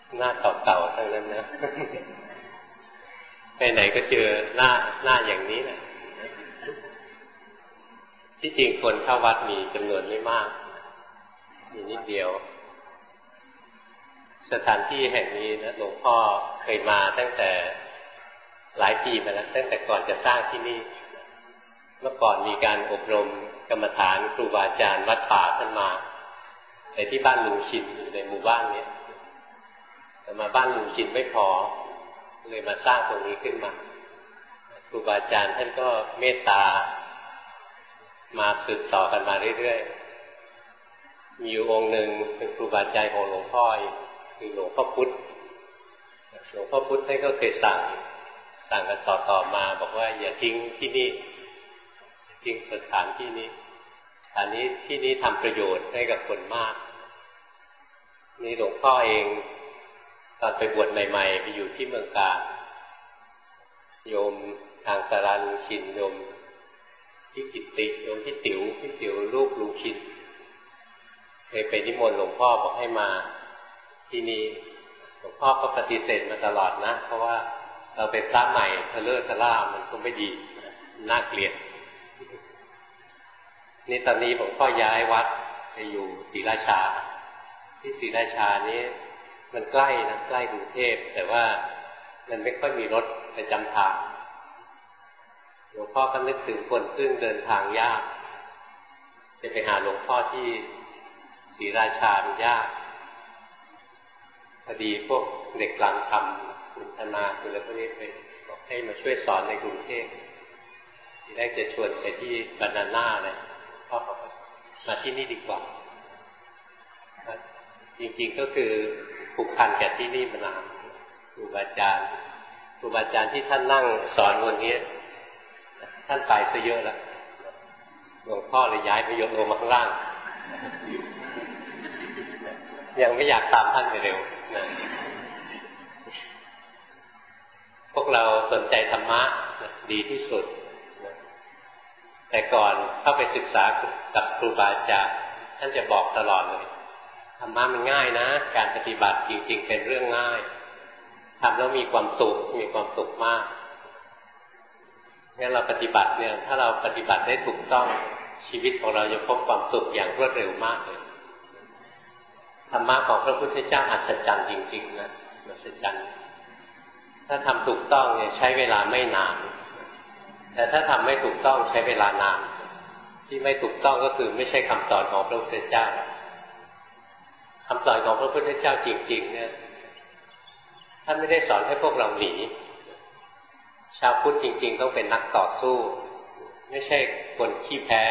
หน้าเก่าๆทั้งนั้นนะไปไหนก็เจอหน้าอย่างนี้แหละที่จริงคนเข้าวัดมีจำนวนไม่มากมีนิดเดียวสถานที่แห่งนี้นะหลวงพ่อเคยมาตั้งแต่หลายปีมาแล้วตั้งแต่ก่อนจะสร้างที่นี่เมื่อก่อนมีการอบรมกรรมฐานครูบาอาจารย์วัดป่าท่านมาแต่ที่บ้านลุงชินอยู่ในหมู่บ้านนี้แต่มาบ้านลุงชินไม่พอเลยมาสร้างตรงนี้ขึ้นมาครูบาอาจารย์ท่านก็เมตตามาสืบต่อกันมาเรื่อยๆมีอยู่องค์หนึ่งเป็นครูบาอาจารย์ของหลวงพ่อคือหลวงพ่อพุธหลวงพ่อพุธท่านก็เคยสั่งกันต่อมาบอกว่าอย่าทิ้งที่นี่ทิ้งสถานที่นี้ที่นี้ทำประโยชน์ให้กับคนมากนี่หลวงพ่อเองตอนไปบวชใหม่ๆไปอยู่ที่เมืองกาญโยมทางสาราลุงชินโยมที่กิตติโยมที่ติ๋วลูกลุงชินเคยไปนิมนต์หลวงพ่อบอกให้มาที่นี่หลวงพ่อก็ปฏิเสธมาตลอดนะเพราะว่าเราเป็นพระใหม่ทะเลอะทะล่ามันก็ไม่ดีน่าเกลียดนี่ตอนนี้หลวงพ่อย้ายวัดไปอยู่ศรีราชาที่ศรีราชานี้มันใกล้นะใกล้กรุงเทพแต่ว่ามันไม่ค่อยมีรถประจำทางหลวงพ่อก็นึกถึงคนซึ่งเดินทางยากจะไปหาหลวงพ่อที่ศรีราชามันยากพอดีพวกเด็กหลังทำคุณธนาคุณอะไรพวกนี้ไปบอกให้มาช่วยสอนในกรุงเทพที่แรกจะชวนไปที่บานาน่าเลยพ่อบอกมาที่นี่ดีกว่าจริงๆก็คือผูกพันกับที่นี่มานานครูบาอาจารย์ที่ท่านนั่งสอนวันนี้ท่านไปซะเยอะแล้วหลวงพ่อเลยย้ายไปยกลงมาข้างล่างยังไม่อยากตามท่านไปเร็วนะพวกเราสนใจธรรมะดีที่สุดนะแต่ก่อนเข้าไปศึกษากับครูบาอาจารย์ท่านจะบอกตลอดเลยธรรมะมันง่ายนะการปฏิบัติจริงๆเป็นเรื่องง่ายทำแล้วมีความสุขมากงั้นเราปฏิบัติเนี่ยถ้าเราปฏิบัติได้ถูกต้องชีวิตของเราจะพบความสุขอย่างรวดเร็วมากเลยธรรมะของพระพุทธเจ้าอัศจรรย์จริงๆนะอัศจรรย์ถ้าทำถูกต้องเนี่ยใช้เวลาไม่นานแต่ถ้าทำไม่ถูกต้องใช้เวลานานที่ไม่ถูกต้องก็คือไม่ใช่คำสอนของพระพุทธเจ้าคำสอนของพระพุทธเจ้าจริงๆเนี่ยท่านไม่ได้สอนให้พวกเราหนีชาวพุทธจริงๆต้องเป็นนักต่อสู้ไม่ใช่คนขี้แพ้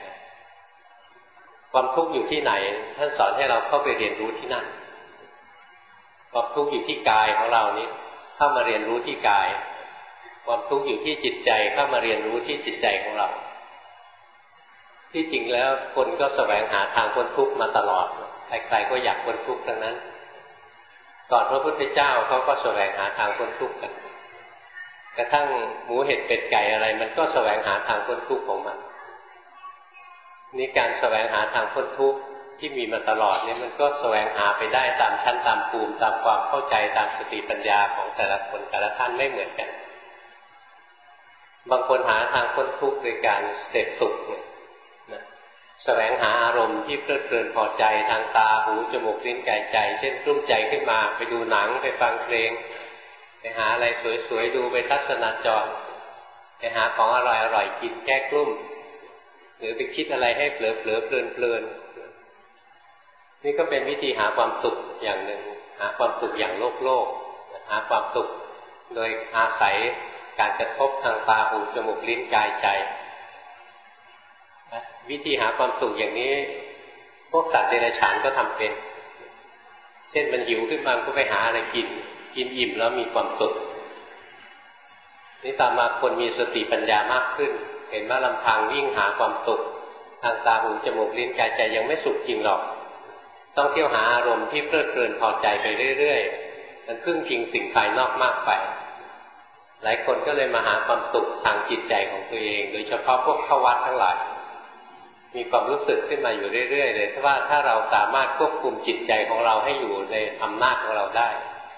ความทุกข์อยู่ที่ไหนท่านสอนให้เราเข้าไปเรียนรู้ที่นั่นความทุกข์อยู่ที่กายของเรานี้เข้ามาเรียนรู้ที่กายความทุกข์อยู่ที่จิตใจเข้ามาเรียนรู้ที่จิตใจของเราที่จริงแล้วคนก็แสวงหาทางพ้นทุกข์มาตลอดใครๆก็อยากพ้นทุกข์ทั้งนั้นก่อนพระพุทธเจ้าเขาก็แสวงหาทางพ้นทุกข์กันกระทั่งหมูเห็ดเป็ดไก่อะไรมันก็แสวงหาทางพ้นทุกข์ของมันนี่การแสวงหาทางพ้นทุกข์ที่มีมาตลอดเนี่ยมันก็แสวงหาไปได้ตามชั้นตามภูมิตามความเข้าใจตามสติปัญญาของแต่ละคนแต่ละท่านไม่เหมือนกันบางคนหาทางพ้นทุกข์โดยการเสพสุขเนี่ยแสวงหาอารมณ์ที่เพลิดเพลินพอใจทางตาหูจมูกลิ้นกายใจเช่นรุ่มใจขึ้นมาไปดูหนังไปฟังเพลงไปหาอะไรสวยๆดูไปทัศนาจรไปหาของอร่อยๆกินแก้กลุ้มหรือไปคิดอะไรให้เผลอเพลินนี่ก็เป็นวิธีหาความสุขอย่างหนึ่งหาความสุขอย่างโลกหาความสุขโดยอาศัยการกระทบทางตาหูจมูกลิ้นกายใจวิธีหาความสุขอย่างนี้พวกสัตว์เดรัจฉานก็ทำเป็นเช่นมันหิวขึ้นมาก็ไปหาอะไรกินอิ่มแล้วมีความสุขนี่ต่อมาคนมีสติปัญญามากขึ้นเห็นว่าลำพังวิ่งหาความสุขทางตาหูจมูกลิ้นกายใจยังไม่สุขจริงหรอกต้องเที่ยวหาอารมณ์ที่เพลิดเพลินพอใจไปเรื่อยๆมันพึ่งพิงสิ่งภายนอกมากไปหลายคนก็เลยมาหาความสุขทางจิตใจของตัวเองโดยเฉพาะพวกเข้าวัดทั้งหลายมีความรู้สึกขึ้นมาอยู่เรื่อยๆเลยว่าถ้าเราสามารถควบคุมจิตใจของเราให้อยู่ในอำนาจของเราได้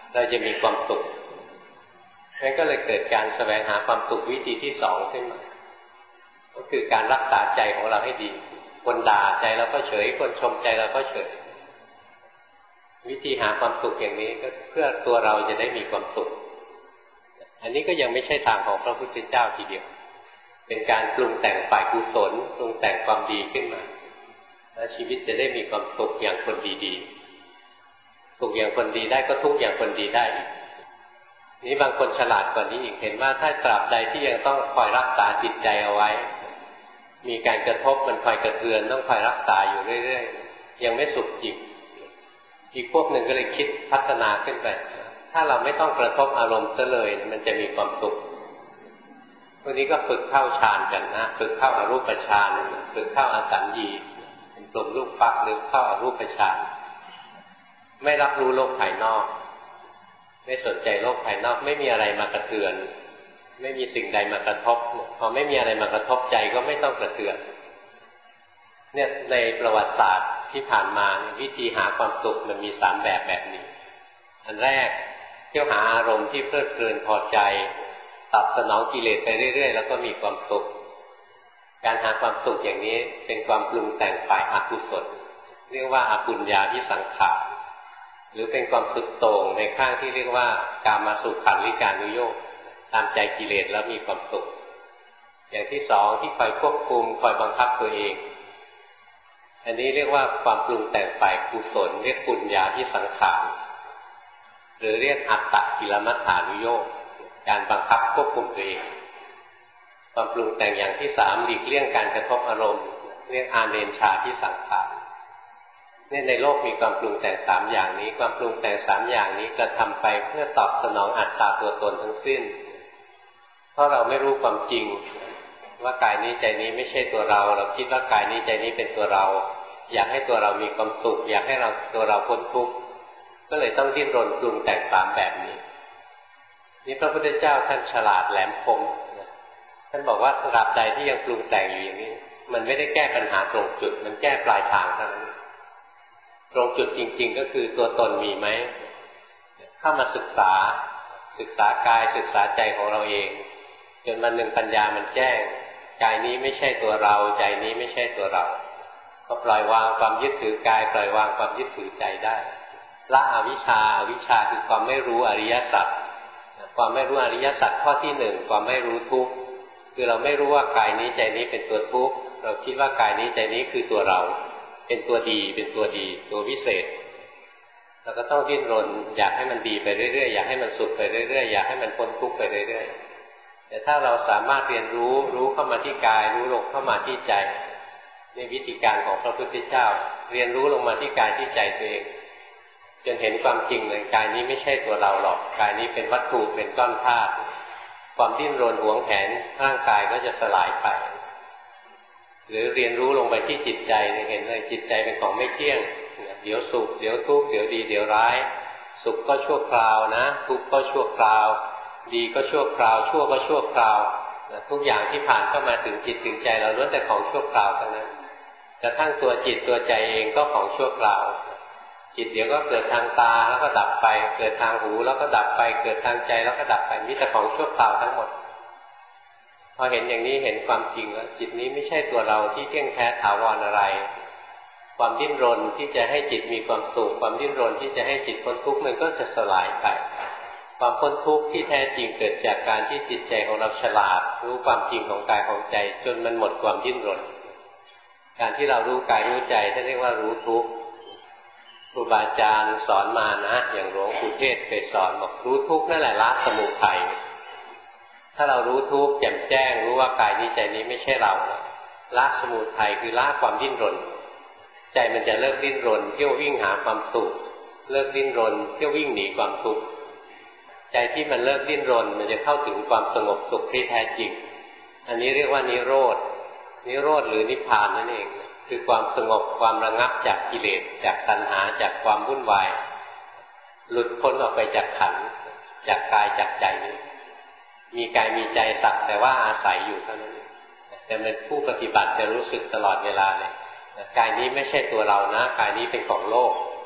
เราจะมีความสุขงั้นก็เลยเกิดการแสวงหาความสุขวิธีที่สองขึ้นมาก็คือการรักษาใจของเราให้ดีคนด่าใจเราก็เฉยคนชมใจเราก็เฉยวิธีหาความสุขอย่างนี้ก็เพื่อตัวเราจะได้มีความสุขอันนี้ก็ยังไม่ใช่ทางของพระพุทธเจ้าทีเดียวเป็นการปรุงแต่งฝ่ายกุศลปรุงแต่งความดีขึ้นมาแล้วชีวิตจะได้มีความสุขอย่างคนดีๆสุขอย่างคนดีได้ก็ทุกข์อย่างคนดีได้อีกนี้บางคนฉลาดกว่านี้อีกเห็นว่าถ้าตราบใดที่ยังต้องคอยรักษาจิตใจเอาไว้มีการกระทบมันคอยกระเทือนต้องคอยรักษาอยู่เรื่อยๆยังไม่สุขจริงอีกพวกหนึ่งก็เลยคิดพัฒนาขึ้นไปถ้าเราไม่ต้องกระทบอารมณ์ซะเลยมันจะมีความสุขพวกนี้ก็ฝึกเข้าฌานกันนะฝึกเข้าอรูปฌานฝึกเข้าอสัญญีเป็นกลุ่มลูกฟักหรือเข้าอรูปฌานไม่รับรู้โลกภายนอกไม่สนใจโลกภายนอกไม่มีอะไรมากระเทือนไม่มีสิ่งใดมากระทบพอไม่มีอะไรมากระทบใจก็ไม่ต้องกระเทือนเนี่ยในประวัติศาสตร์ที่ผ่านมาวิธีหาความสุขมันมีสามแบบนี้อันแรกเที่ยวหาอารมณ์ที่เพลิดเพลินพอใจตอบสนองกิเลสไปเรื่อยๆแล้วก็มีความสุขการหาความสุขอย่างนี้เป็นความปรุงแต่งฝ่ายอกุศลเรียกว่าอปุญญาภิสังขารหรือเป็นความสุดโต่งในข้างที่เรียกว่ากามสุขันธิกานุโยคตามใจกิเลสแล้วมีความสุขอย่างที่สองที่คอยควบคุมคอยบังคับตัวเองอันนี้เรียกว่าความปรุงแต่งฝ่ายกุศลเรียกปุญญาภิสังขารหรือเรียกอัตตกิลมัฏฐานุโยคการบังคับควบคุมตัวเองความปรุงแต่งอย่างที่สามหลีกเลี่ยงการกระทบอารมณ์เรียกอาเนญชาภิสังขารเนี่ยในโลกมีความปรุงแต่งสามอย่างนี้ความปรุงแต่งสามอย่างนี้กระทำไปเพื่อตอบสนองอัตตาตัวตนทั้งสิ้นเพราะเราไม่รู้ความจริงว่ากายนี้ใจนี้ไม่ใช่ตัวเราเราคิดว่ากายนี้ใจนี้เป็นตัวเราอยากให้ตัวเรามีความสุขอยากให้ตัวเราพ้นทุกข์ก็เลยต้องดิ้นรนปรุงแต่งสามแบบนี้นี่พระพุทธเจ้าท่านฉลาดแหลมคมท่านบอกว่าตราบใดที่ยังปรุงแต่งอยู่อย่างนี้มันไม่ได้แก้ปัญหาตรงจุดมันแก้ปลายทางเท่านั้นตรงจุดจริงๆก็คือตัวตนมีไหมเข้ามาศึกษากายศึกษาใจของเราเองจนวันหนึ่งปัญญามันแจ้งกายนี้ไม่ใช่ตัวเราใจนี้ไม่ใช่ตัวเราก็ปล่อยวางความยึดถือกายปล่อยวางความยึดถือใจได้ละอวิชชาคือความไม่รู้อริยสัจความไม่รู้อริยสัจข้อที่หนึ่งความไม่รู้ทุกข์คือเราไม่รู้ว่ากายนี้ใจนี้เป็นตัวทุกข์เราคิดว่ากายนี้ใจนี้คือตัวเราเป็นตัวดีตัววิเศษเราก็ต้องดิ้นรนอยากให้มันดีไปเรื่อยๆอยากให้มันสุขไปเรื่อยๆอยากให้มันพ้นทุกข์ไปเรื่อยๆแต่ถ้าเราสามารถเรียนรู้เข้ามาที่กายรู้ลงเข้ามาที่ใจในวิธีการของพระพุทธเจ้าเรียนรู้ลงมาที่กายที่ใจตัวเองจนเห็นความจริงเลยกายนี้ไม่ใช่ตัวเราหรอกกายนี้เป็นวัตถุเป็นก้อนธาตุความดิ้นรนหวงแหนร่างกายก็จะสลายไปหรือเรียนรู้ลงไปที่จิตใจเห็นเลยจิตใจเป็นของไม่เที่ยงเดี๋ยวสุขเดี๋ยวทุกข์เดี๋ยวดีเดี๋ยวร้ายสุขก็ชั่วคราวนะทุกข์ก็ชั่วคราวดีก็ชั่วคราวชั่วก็ชั่วคราวทุกอย่างที่ผ่านเข้ามาถึงจิตถึงใจเราล้วนแต่ของชั่วคราวทั้งนั้นกระทั่งตัวจิตตัวใจเองก็ของชั่วคราวจิตเดี๋ยวก็เกิดทางตาแล้วก็ดับไปเกิดทางหูแล้วก็ดับไปเกิดทางใจแล้วก็ดับไปมีแต่ของชั่วคราวทั้งหมดพอเห็นอย่างนี้เห็นความจริงแล้วจิตนี้ไม่ใช่ตัวเราที่เที่ยงแท้ถาวรอะไรความดิ้นรนที่จะให้จิตมีความสุขความดิ้นรนที่จะให้จิตพ้นทุกข์มันก็จะสลายไปความพ้นทุกข์ที่แท้จริงเกิดจากการที่จิตใจของเราฉลาดรู้ความจริงของกายของใจจนมันหมดความดิ้นรนการที่เรารู้กายรู้ใจท่านเรียกว่ารู้ทุกข์ครูบาอาจารย์สอนมานะอย่างหลวงปู่เทศเคยสอนบอกรู้ทุกข์นั่นแหละละสมุทัยถ้าเรารู้ทุกข์แจ่มแจ้งรู้ว่ากายนี้ใจนี้ไม่ใช่เราละสมุทัยคือละความดิ้นรนใจมันจะเลิกดิ้นรนเที่ยววิ่งหาความสุขเลิกดิ้นรนเที่ยววิ่งหนีความทุกข์ใจที่มันเลิกดิ้นรนมันจะเข้าถึงความสงบสุขที่แท้จริงอันนี้เรียกว่านิโรธหรือนิพพานนั่นเองคือความสงบความระงับจากกิเลสจากตัณหาจากความวุ่นวายหลุดพ้นออกไปจากขันธ์จากกายจากใจนี้มีกายมีใจสักแต่ว่าอาศัยอยู่เท่านั้นแต่เป็นผู้ปฏิบัติจะรู้สึกตลอดเวลาเลยกายนี้ไม่ใช่ตัวเรานะกายนี้เป็นของโลก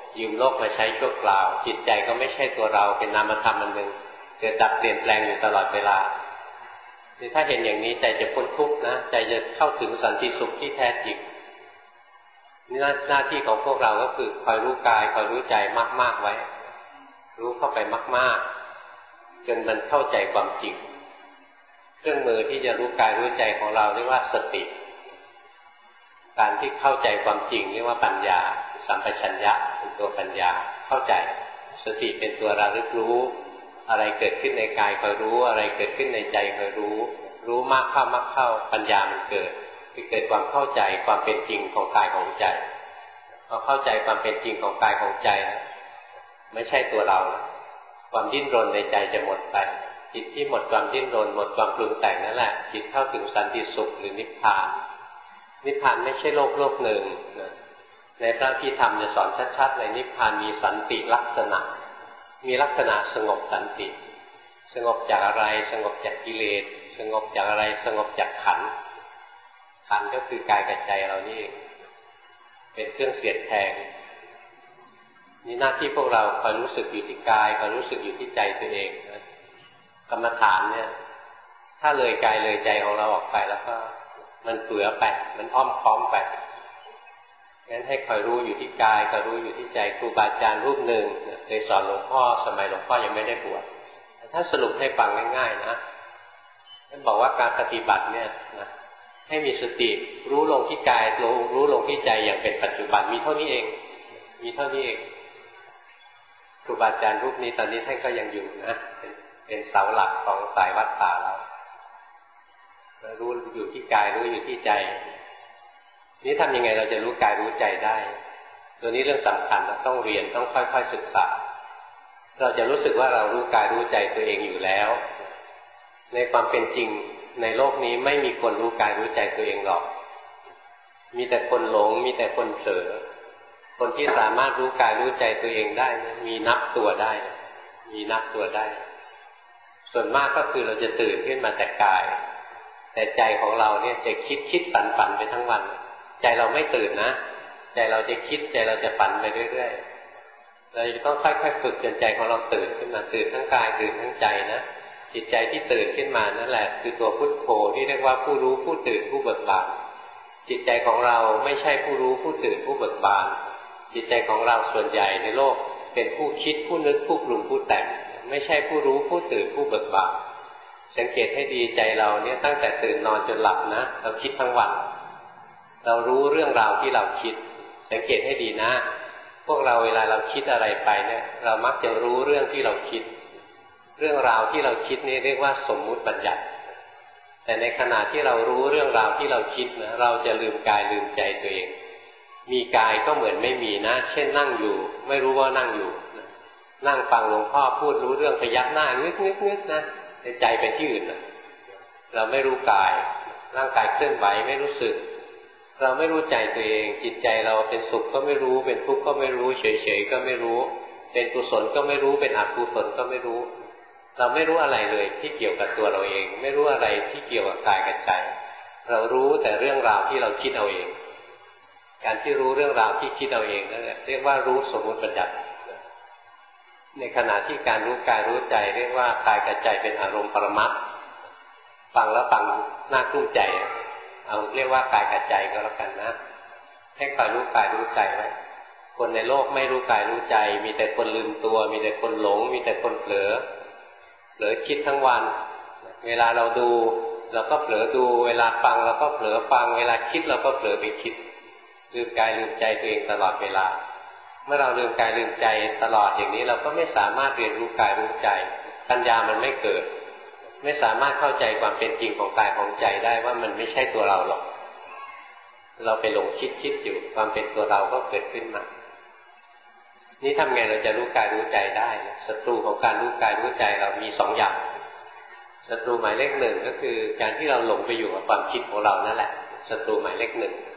ยืมโลกมาใช้ชั่วคราวจิตใจก็ไม่ใช่ตัวเราเป็นนามธรรมอันหนึ่งเกิดดับเปลี่ยนแปลงอยู่ตลอดเวลาถ้าเห็นอย่างนี้ใจจะพ้นทุกข์นะใจจะเข้าถึงสันติสุขที่แท้จริงนี่หน้าที่ของพวกเราก็คือคอยรู้กายคอยรู้ใจมากๆไว้รู้เข้าไปมากๆจนมันเข้าใจความจริงเครื่องมือที่จะรู้กายรู้ใจของเราเรียกว่าสติการที่เข้าใจความจริงเรียกว่าปัญญาสัมปชัญญะเป็นตัวปัญญาเข้าใจสติเป็นตัวระลึกรู้อะไรเกิดขึ้นในกายคอยรู้อะไรเกิดขึ้นในใจคอยรู้รู้มากเข้าปัญญามันเกิดคือเกิดความเข้าใจความเป็นจริงของกายของใจพอเข้าใจความเป็นจริงของกายของใจไม่ใช่ตัวเราความดิ้นรนในใจจะหมดไปจิตที่หมดความดิ้นรนหมดความปรุงแต่งนั่นแหละจิตเข้าถึงสันติสุขหรือนิพพานนิพพานไม่ใช่โลกหนึ่งในพระพิธรรมจะสอนชัดๆเลยนิพพานมีสันติลักษณะมีลักษณะสงบสันติสงบจากอะไรสงบจากกิเลสสงบจากอะไรสงบจากขันธ์ขันธ์ก็คือกายกับใจเรานี่เองเป็นเครื่องเสียดแทงนี่หน้าที่พวกเราคอยรู้สึกอยู่ที่กายคอยรู้สึกอยู่ที่ใจตัวเองนะกรรมฐานเนี่ยถ้าเลยกายเลยใจของเราออกไปแล้วก็มันเปื่อไปมันอ้อมค้อมไปงั้นให้คอยรู้อยู่ที่กายคอยรู้อยู่ที่ใจครูบาอาจารย์รูปหนึ่งเคยสอนหลวงพ่อสมัยหลวงพ่อยังไม่ได้บวชท่านสรุปให้ฟังง่ายๆนะท่านบอกว่าการปฏิบัติเนี่ยนะให้มีสติรู้ลงที่กายรู้ลงที่ใจอย่างเป็นปัจจุบันมีเท่านี้เองมีเท่านี้เองครูบาอาจารย์รูปนี้ตอนนี้ท่านก็ยังอยู่นะเป็นเสาหลักของสายวัดป่าเรารู้อยู่ที่กายรู้อยู่ที่ใจนี่ทำยังไงเราจะรู้กายรู้ใจได้ตัวนี้เรื่องสำคัญเราต้องเรียนต้องค่อยๆศึกษาเราจะรู้สึกว่าเรารู้กายรู้ใจตัวเองอยู่แล้วในความเป็นจริงในโลกนี้ไม่มีคนรู้กายรู้ใจตัวเองหรอกมีแต่คนหลงมีแต่คนเผลอคนที่สามารถรู้กายรู้ใจตัวเองได้นะมีนับตัวได้มีนับตัวได้ส่วนมากก็คือเราจะตื่นขึ้นมาแต่กายแต่ใจของเราเนี่ยจะคิดฝันไปทั้งวันใจเราไม่ตื่นนะใจเราจะคิดใจเราจะฝันไปเรื่อยๆเราจะต้องค่อยๆฝึกจนใจของเราตื่นขึ้นมาตื่นทั้งกายตื่นทั้งใจนะจิตใจที่ตื่นขึ้นมานั่นแหละคือตัวพุทโธที่เรียกว่าผู้รู้ผู้ตื่นผู้เบิกบานจิตใจของเราไม่ใช่ผู้รู้ผู้ตื่นผู้เบิกบานจิตใจของเราส่วนใหญ่ในโลกเป็นผู้คิดผู้นึกผู้ปรุงผู้แต่งไม่ใช่ผู้รู้ผู้ตื่นผู้เบิกบานสังเกตให้ดีใจเราเนี่ยตั้งแต่ตื่นนอนจนหลับนะเราคิดทั้งวันเรารู้เรื่องราวที่เราคิดสังเกตให้ดีนะพวกเราเวลาเราคิดอะไรไปเนี่ยเรามักจะรู้เรื่องที่เราคิดเรื่องราวที่เราคิดนี่เรียกว่าสมมุติบัญญัติแต่ในขณะที่เรารู้เรื่องราวที่เราคิดนะเราจะลืมกายลืมใจตัวเองมีกายก็เหมือนไม่มีนะเช่นนั่งอยู่ไม่รู้ว่านั่งอยู่นั่งฟังหลวงพ่อพูดรู้เรื่องพยักหน้างึกนะใจไปที่อื่นนะเราไม่รู้กายร่างกายเคลื่อนไหวไม่รู้สึกเราไม่รู้ใจตัวเองจิตใจเราเป็นสุขก็ไม่รู้เป็นทุกข์ก็ไม่รู้เฉยๆก็ไม่รู้เป็นกุศลก็ไม่รู้เป็นอกุศลก็ไม่รู้เราไม่รู้อะไรเลยที่เกี่ยวกับตัวเราเองไม่รู้อะไรที่เกี่ยวกับกายกับใจเรารู้แต่เรื่องราวที่เราคิดเอาเองการที่รู้เรื่องราวที่คิดเอาเองนั่นแหละเรียกว่ารู้สมมุติบัญญัติในขณะที่การรู้กายรู้ใจเรียกว่ากายกับใจเป็นอารมณ์ปรมัตถ์ฟังแล้วฟังน่ากลุ้มใจเอาเรียกว่ากายกับใจก็แล้วกันนะให้คอยรู้กายรู้ใจไว้คนในโลกไม่รู้กายรู้ใจมีแต่คนลืมตัวมีแต่คนหลงมีแต่คนเผลอคิดทั้งวันเวลาเราดูเราก็เผลอดูเวลาฟังเราก็เผลอฟังเวลาคิดเราก็เผลอไปคิดลืมกายลืมใจตัวเองตลอดเวลาเมื่อเราลืมกายลืมใจตลอดอย่างนี้เราก็ไม่สามารถเรียนรู้กายรู้ใจปัญญามันไม่เกิดไม่สามารถเข้าใจความเป็นจริงของกายของใจได้ว่ามันไม่ใช่ตัวเราหรอกเราไปหลงคิดอยู่ความเป็นตัวเราก็เกิดขึ้นมานี่ทำไงเราจะรู้กายรู้ใจได้ศัตรูของการรู้กายรู้ใจเรามี2 อย่างศัตรูหมายเลข 1ก็คือการที่เราหลงไปอยู่กับความคิดของเรานั่นแหละศัตรูหมายเลข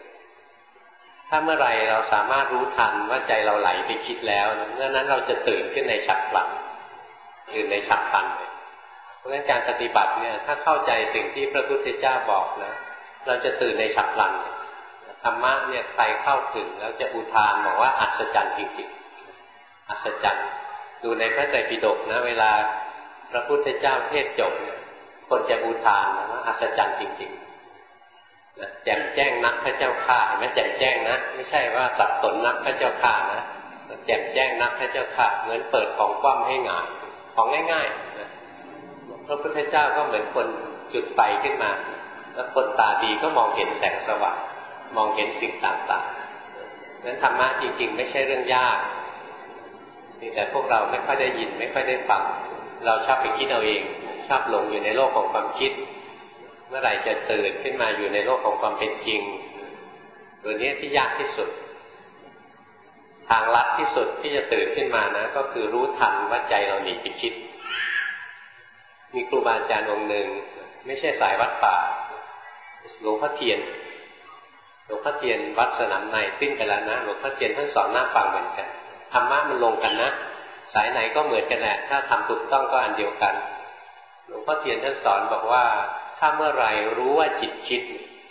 1ถ้าเมื่อไรเราสามารถรู้ทันว่าใจเราไหลไปคิดแล้วเมื่อนั้นเราจะตื่นขึ้นในฉับพลันตื่นในฉับพลันเลยเพราะฉะนั้นการปฏิบัติเนี่ยถ้าเข้าใจสิ่งที่พระพุทธเจ้าบอกนะเราจะตื่นในฉับพลันธรรมะเนี่ยใครเข้าถึงแล้วจะอุทานบอกว่าอัศจรรย์จริงอัศจรรย์ดูในพระไตรปิฎกนะเวลาพระพุทธเจ้าเทศน์จบคนจะอุทานนะว่าอัศจรรย์จริงๆนะแจ่มแจ้งนักพระเจ้าข้าเห็นไหมแจ่มแจ้งนะไม่ใช่ว่าสับสนนักพระเจ้าข้านะแจ่มแจ้งนักพระเจ้าข้าเหมือนเปิดของกว้างให้หงายของง่ายๆนะพระพุทธเจ้าก็เหมือนคนจุดไฟขึ้นมาแล้วคนตาดีก็มองเห็นแสงสว่างมองเห็นสิ่งต่างๆนั้นธรรมะจริงๆไม่ใช่เรื่องยากแต่พวกเราไม่ค่อยได้ยินไม่ค่อยได้ฟังเราชอบไปคิดเอาเองชอบหลงอยู่ในโลกของความคิดเมื่อไหร่จะตื่นขึ้นมาอยู่ในโลกของความเป็นจริงตัวนี้ที่ยากที่สุดทางลัดที่สุดที่จะตื่นขึ้นมานะก็คือรู้ทันว่าใจเราหนีไปคิดมีครูบาอาจารย์องค์หนึ่งไม่ใช่สายวัดป่าหลวงพ่อเทียนวัดสนามในสิ้นไปแล้วนะหลวงพ่อเทียนท่านสอนหน้าฟังเหมือนกันธรรมะมันลงกันนะสายไหนก็เหมือนกันแหละถ้าทำถูกต้องก็อันเดียวกันหลวงพ่อเทียนท่านสอนบอกว่าถ้าเมื่อไหร่รู้ว่าจิตคิด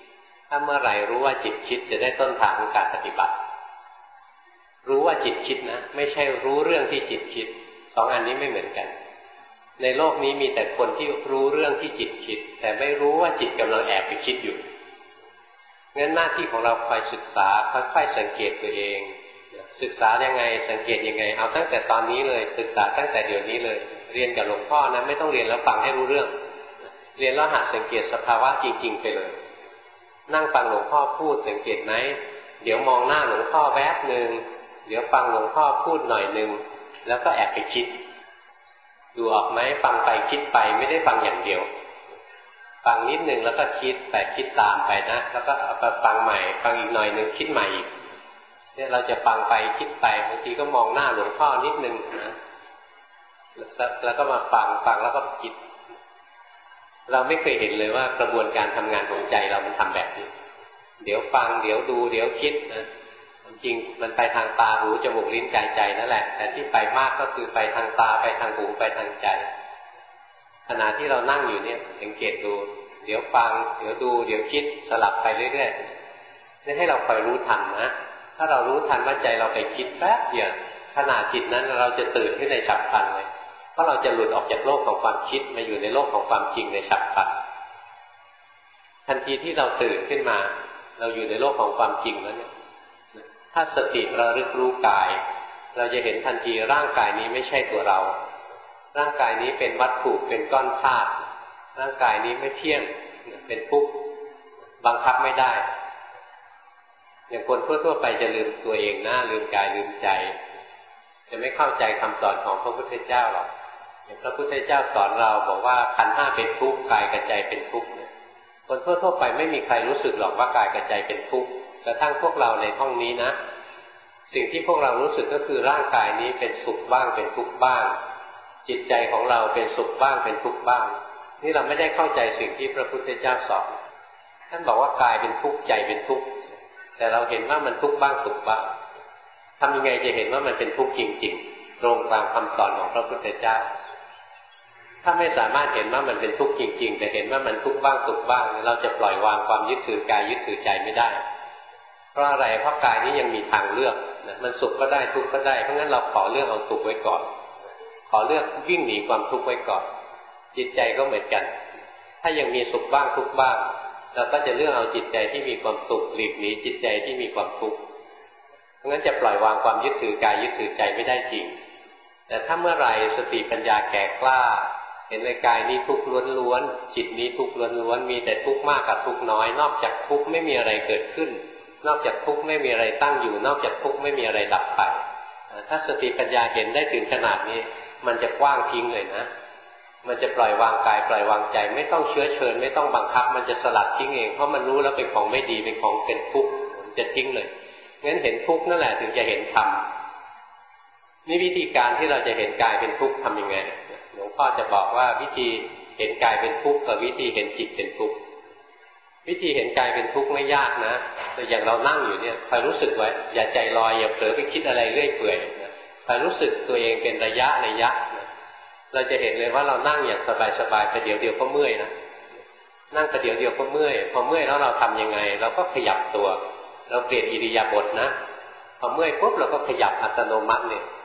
จะได้ต้นทางของการปฏิบัติรู้ว่าจิตคิดนะไม่ใช่รู้เรื่องที่จิตคิดสองอันนี้ไม่เหมือนกันในโลกนี้มีแต่คนที่รู้เรื่องที่จิตคิดแต่ไม่รู้ว่าจิตกำลังแอบไปคิดอยู่งั้นหน้าที่ของเราคอยศึกษาค่อยๆสังเกตตัวเองศึกษายังไงสังเกตยังไงเอาตั้งแต่ตอนนี้เลยศึกษาตั้งแต่เดี๋ยวนี้เลยเรียนกับหลวงพ่อนะไม่ต้องเรียนแล้วฟังให้รู้เรื่องเรียนแล้วหัดสังเกตสภาวะจริงๆไปเลยนั่งฟังหลวงพ่อพูดสังเกตไหมเดี๋ยวมองหน้าหลวงพ่อแวบนึงเดี๋ยวฟังหลวงพ่อพูดหน่อยนึงแล้วก็แอบไปคิดดูออกไหมฟังไปคิดไปไม่ได้ฟังอย่างเดียวฟังนิดนึงแล้วก็คิดแต่คิดตามไปนะแล้วก็เอาไปฟังใหม่ฟังอีกหน่อยนึงคิดใหม่อีกเนี่ยเราจะฟังไปคิดไปบางทีก็มองหน้าหลวงพ่อนิดนึงนะแล้วก็มาฟังแล้วก็คิดเราไม่เคยเห็นเลยว่ากระบวนการทำงานของใจเรามันทำแบบนี้เดี๋ยวฟังเดี๋ยวดูเดี๋ยวคิดนะจริงมันไปทางตาหูจมูกลิ้นกายใจนั่นแหละแต่ที่ไปมากก็คือไปทางตาไปทางหูไปทางใจขณะที่เรานั่งอยู่เนี่ยสังเกตดูเดี๋ยวฟังเดี๋ยวดูเดี๋ยวคิดสลับไปเรื่อยๆนี่ให้เราคอยรู้ทันนะถ้าเรารู้ทันว่าใจเราไปคิดแป๊บเดียวขณะจิตนั้นเราจะตื่นขึ้นในฉับพลันเลยเพราะเราจะหลุดออกจากโลกของความคิดมาอยู่ในโลกของความจริงในฉับพลันทันทีที่เราตื่นขึ้นมาเราอยู่ในโลกของความจริงแล้วเนี่ยถ้าสติระลึกรู้กายเราจะเห็นทันทีร่างกายนี้ไม่ใช่ตัวเราร่างกายนี้เป็นวัตถุเป็นก้อนธาตุร่างกายนี้ไม่เที่ยงเป็นทุกข์บังคับไม่ได้อย่างคนทั่วๆไปจะลืมตัวเองนะลืมกายลืมใจจะไม่เข้าใจคำสอนของพระพุทธเจ้าหรอกอย่างพระพุทธเจ้าสอนเราบอกว่าขันธ์ห้าเป็นทุกข์กายกับใจเป็นทุกข์คนทั่วๆไปไม่มีใครรู้สึกหรอกว่ากายกับใจเป็นทุกข์กระทั่งพวกเราในห้องนี้นะสิ่งที่พวกเรารู้สึกก็คือร่างกายนี้เป็นสุขบ้างเป็นทุกข์บ้างจิตใจของเราเป็นสุขบ้างเป็นทุกข์บ้างนี่เราไม่ได้เข้าใจสิ่งที่พระพุทธเจ้าสอนท่านบอกว่ากายเป็นทุกข์ใจเป็นทุกข์แต่เราเห็นว่ามันทุกข์บ้างสุขบ้างทำยังไงจะเห็นว่ามันเป็นทุกข์จริงๆตรงตามคำสอนของพระพุทธเจ้าถ้าไม่สามารถเห็นว่ามันเป็นทุกข์จริงๆแต่เห็นว่ามันทุกข์บ้างสุขบ้างเราจะปล่อยวางความยึดถือกายยึดถือใจไม่ได้เพราะอะไรเพราะกายนี้ยังมีทางเลือกนะมันสุขก็ได้ทุกข์ก็ได้เพราะงั้นเราขอเลือกเอาสุขไว้ก่อนขอเลือกวิ่งหนีความทุกข์ไว้ก่อนจิตใจก็เหมือนกันถ้ายังมีสุขบ้างทุกข์บ้างเราก็จะเลือกเอาจิตใจที่มีความสุขหลีกหนีจิตใจที่มีความทุกข์เพราะงั้นจะปล่อยวางความยึดถือกายยึดถือใจไม่ได้จริงแต่ถ้าเมื่อไหร่สติปัญญาแก่กล้าเห็นในกายนี้ทุกข์ล้วนๆจิตนี้ทุกข์ล้วนๆมีแต่ทุกข์มากกับทุกข์น้อยนอกจากทุกข์ไม่มีอะไรเกิดขึ้นนอกจากทุกข์ไม่มีอะไรตั้งอยู่นอกจากทุกข์ไม่มีอะไรดับไปถ้าสติปัญญาเห็นได้ถึงขนาดนี้มันจะกว้างทิ้งเลยนะมันจะปล่อยวางกายปล่อยวางใจไม่ต้องเชื้อเชิญไม่ต้องบังคับมันจะสลัดทิ้งเองเพราะมันรู้แล้วเป็นของไม่ดีเป็นของเป็นทุกข์มันจะทิ้งเลยงั้นเห็นทุกข์นั่นแหละถึงจะเห็นธรรมนี่วิธีการที่เราจะเห็นกายเป็นทุกข์ทำยังไงหลวงพ่อจะบอกว่าวิธีเห็นกายเป็นทุกข์กับวิธีเห็นจิตเป็นทุกข์วิธีเห็นกายเป็นทุกข์ไม่ยากนะแต่อย่างเรานั่งอยู่เนี่ยคอยรู้สึกไว้อย่าใจลอยอย่าเผลอไปคิดอะไรเรื่อยเปื่อยคอยรู้สึกตัวเองเป็นระยะเราจะเห็นเลยว่าเรานั่งอย่างสบายๆประเดี๋ยวเดียวก็เมื่อยนะนั่งประเดี๋ยวเดียวก็เมื่อยพอเมื่อยแล้วเราทำยังไงเราก็ขยับตัวเราเปลี่ยนอิริยาบถนะพอเมื่อยปุ๊บเราก็ขยับอัตโนมัติเนี่ยพ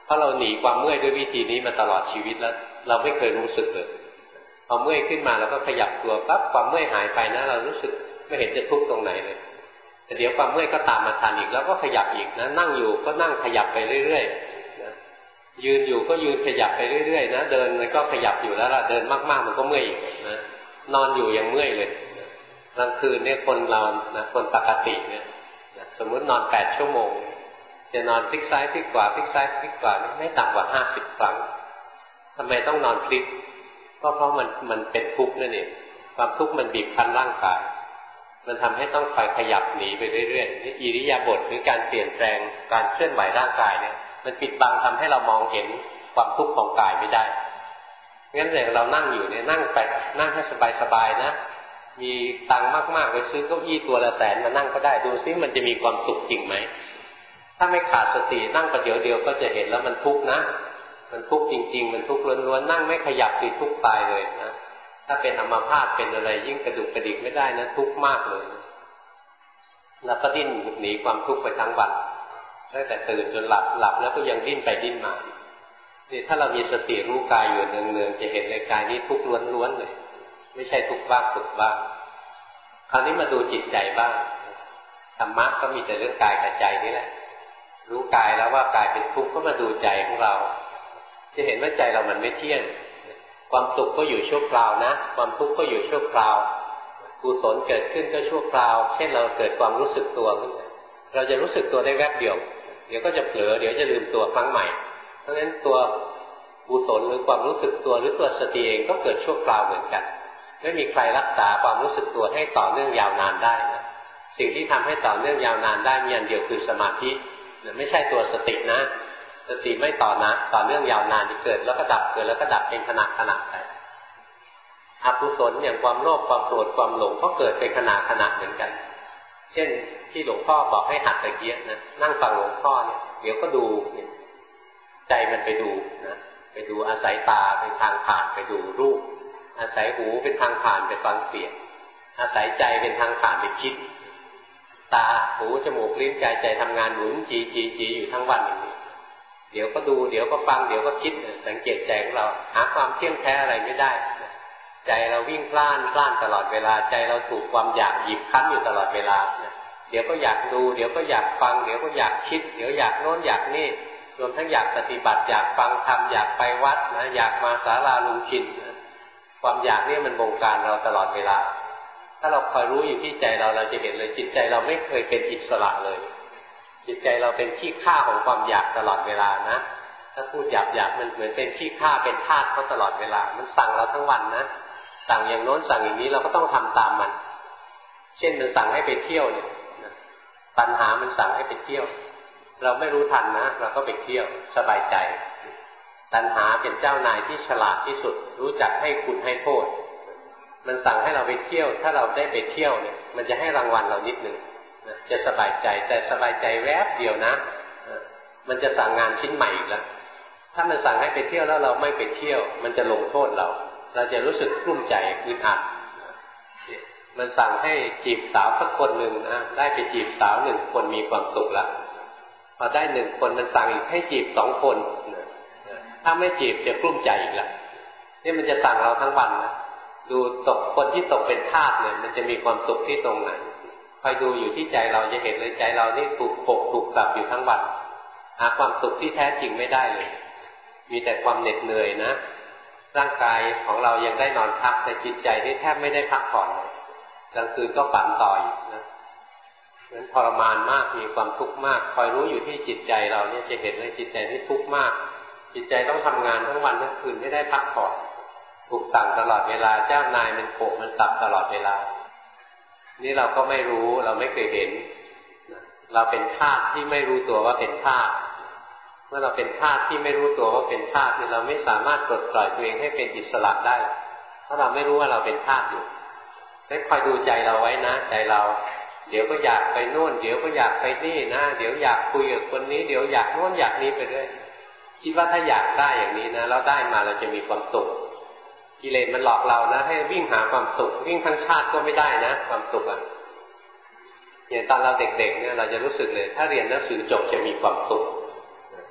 เพราะเราหนีความเมื่อยด้วยวิธีนี้มาตลอดชีวิตแล้วเราไม่เคยรู้สึกเลยพอเมื่อยขึ้นมาเราก็ขยับตัวปั๊บความเมื่อยหายไปนะเรารู้สึกไม่เห็นจะทุกข์ตรงไหนเลยแต่เดี๋ยวความเมื่อยก็ตามมาทันอีกแล้วก็ขยับอีกนะนั่งอยู่ก็นั่งขยับไปเรื่อยๆนะยืนอยู่ก็ยืนขยับไปเรื่อยๆนะเดินมันก็ขยับอยู่แล้วล่ะเดินมากๆมันก็เมื่อยอีกนะนอนอยู่ยังเมื่อยเลยกลางคืนเนี่ยคนเรานะคนปกติเนี่ยสมมตินอน8 ชั่วโมงจะนอนพลิกซ้ายพลิกขวาพลิกซ้ายพลิกขวาไม่ต่ำกว่า50 ครั้งทำไมต้องนอนพลิกก็เพราะมันเป็นทุกข์นั่นเองความทุกข์มันบีบคั้นร่างกายมันทำให้ต้องคอยขยับหนีไปเรื่อยๆนี่อิริยาบถหรือการเปลี่ยนแปลงการเคลื่อนไหวร่างกายเนี่ยมันปิดบังทำให้เรามองเห็นความทุกข์ของกายไม่ได้งั้นอย่างเรานั่งอยู่เนี่ยนั่งไปนั่งให้สบายๆนะมีตังค์มากๆไปซื้อเก้าอี้ตัวละ100,000มานั่งก็ได้ดูซิมันจะมีความสุขจริงไหมถ้าไม่ขาดสตินั่งประเดี๋ยวเดียวก็จะเห็นแล้วมันทุกข์นะมันทุกข์จริงๆมันทุกข์ล้วนๆนั่งไม่ขยับติดทุกข์ตายเลยนะถ้าเป็นอัมพาตเป็นอะไรยิ่งกระดุกกระดิกไม่ได้นะทุกข์มากเลยแล้วก็ดิ้นหนีความทุกข์ไปทั้งวันตั้งแต่ตื่นจนหลับแล้วก็ยังดิ้นไปดิ้นมานี่ถ้าเรามีสติรู้กายอยู่เนืองๆจะเห็นในกายนี้ทุกข์ล้วนๆเลยไม่ใช่ทุกข์บ้างสุขบ้างคราวนี้มาดูจิตใจบ้างธรรมะก็มีแต่เรื่องกายกับใจนี่แหละรู้กายแล้วว่ากายเป็นทุกข์ก็มาดูใจของเราจะเห็นว่าใจเรามันไม่เที่ยงความสุขก็อยู่ชั่วคราวนะความทุกข์ก็อยู่ชั่วคราวกุศลเกิดขึ้นก็ชั่วคราวเช่นเราเกิดความรู้สึกตัวขึ้นมาเราจะรู้สึกตัวได้แวบเดียวเดี๋ยวก็จะเผลอเดี๋ยวจะลืมตัวครั้งใหม่เพราะฉะนั้นตัวกุศลหรือความรู้สึกตัวหรือตัวสติเองก็เกิดชั่วคราวเหมือนกันไม่มีใครรักษาความรู้สึกตัวให้ต่อเนื่องยาวนานได้นะสิ่งที่ทำให้ต่อเนื่องยาวนานได้มีอันเดียวคือสมาธิไม่ใช่ตัวสตินะสติไม่ต่อเนื่องยาวนานที่เกิดแล้วก็ดับเกิดแล้วก็ดับเป็นขณะไปอกุศลอย่างความโลภความโกรธความหลงก็เกิดเป็นขณะเหมือนกันเช่นที่หลวงพ่อบอกให้หัดตะเกียบนะนั่งฟังหลวงพ่อเนี่ยเดี๋ยวก็ดูใจมันไปดูนะไปดูอาศัยตาเป็นทางผ่านไปดูรูปอาศัยหูเป็นทางผ่านไปฟังเสียงอาศัยใจเป็นทางผ่านไปคิดตาหูจมูกลิ้นกายใจทำงานหมุนจีอยู่ทั้งวันอย่างนี้เดี๋ยวก็ดูเดี๋ยวก็ฟังเดี๋ยวก็คิดสังเกตใจของเราหาความเที่ยงแท้อะไรไม่ได้ใจเราวิ่งพล่านตลอดเวลาใจเราถูกความอยากหยิบคั้นอยู่ตลอดเวลาเดี๋ยวก็อยากดูเดี๋ยวก็อยากฟังเดี๋ยวก็อยากคิดเดี๋ยวอยากโน้นอยากนี่รวมทั้งอยากปฏิบัติอยากฟังธรรมอยากไปวัดนะอยากมาศาลาลุงชินความอยากนี่มันบงการเราตลอดเวลาถ้าเราคอยรู้อยู่ที่ใจเราจะเห็นเลยจิตใจเราไม่เคยเป็นอิสระเลยจิตใจเราเป็นขี้ข้าของความอยากตลอดเวลานะถ้าพูดหยาบมันเหมือนเป็นขี้ข้าเป็นทาสเขาตลอดเวลามันสั่งเราทั้งวันนะสั่งอย่างโน้นสั่งอย่างนี้เราก็ต้องทำตามมันเช่นมันสั่งให้ไปเที่ยวเนี่ยตัณหามันสั่งให้ไปเที่ยวเราไม่รู้ทันนะเราก็ไปเที่ยวสบายใจตัณหาเป็นเจ้านายที่ฉลาดที่สุดรู้จักให้คุณให้โทษมันสั่งให้เราไปเที่ยวถ้าเราได้ไปเที่ยวเนี่ยมันจะให้รางวัลเรานิดนึงจะสบายใจแต่สบายใจแวบเดียวนะมันจะสั่งงานชิ้นใหม่อีกแล้วถ้ามันสั่งให้ไปเที่ยวแล้วเราไม่ไปเที่ยวมันจะลงโทษเราจะรู้สึกกลุ้มใจอึดอัดมันสั่งให้จีบสาวสักคนหนึ่งนะได้ไปจีบสาว1 คนมีความสุขแล้วพอได้1 คนมันสั่งอีกให้จีบ2 คนถ้าไม่จีบจะกลุ้มใจอีกแล้วนี่มันจะสั่งเราทั้งวันนะดูคนที่ตกเป็นทาสเนี่ยมันจะมีความสุขที่ตรงไหนคอยดูอยู่ที่ใจเราจะเห็นเลยใจเรานี่ถูกปกถูกกลับอยู่ทั้งวันหาความสุขที่แท้จริงไม่ได้เลยมีแต่ความเหน็ดเหนื่อยนะร่างกายของเรายังได้นอนพักแต่จิตใจนี่แทบไม่ได้พักผ่อนกลางคืนก็ฝันต่ออีกนะนั้นทรมานมากมีความทุกข์มากคอยรู้อยู่ที่จิตใจเราเนี่ยจะเห็นเลยจิตใจที่ทุกข์มากจิตใจต้องทำงานทั้งวันทั้งคืนไม่ได้พักผ่อนถูกสั่งตลอดเวลาเจ้านายมันโกรธมันสับตลอดเวลานี่เราก็ไม่รู้เราไม่เคยเห็นเราเป็นทาสที่ไม่รู้ตัวว่าเป็นทาสเมื่อเราเป็นทาสที่ไม่รู้ตัวว่าเป็นทาสนี่เราไม่สามารถปลดปล่อยตัวเองให้เป็นอิสระได้เพราะเราไม่รู้ว่าเราเป็นทาสอยู่ให้คอยดูใจเราไว้นะใจเราเดี๋ยวก็อยากไปโน่นเดี๋ยวก็อยากไปนี่นะเดี๋ยวอยากคุยกับคนนี้เดี๋ยวอยากโน่นอยากนี้ไปเรื่อยคิดว่าถ้าอยากได้อย่างนี้นะแล้วได้มาเราจะมีความสุขกิเลสมันหลอกเรานะให้วิ่งหาความสุขวิ่งทั้งชาติก็ไม่ได้นะความสุขอ่ะอย่างตอนเราเด็กๆเนี่ยเราจะรู้สึกเลยถ้าเรียนหนังสือจบจะมีความสุข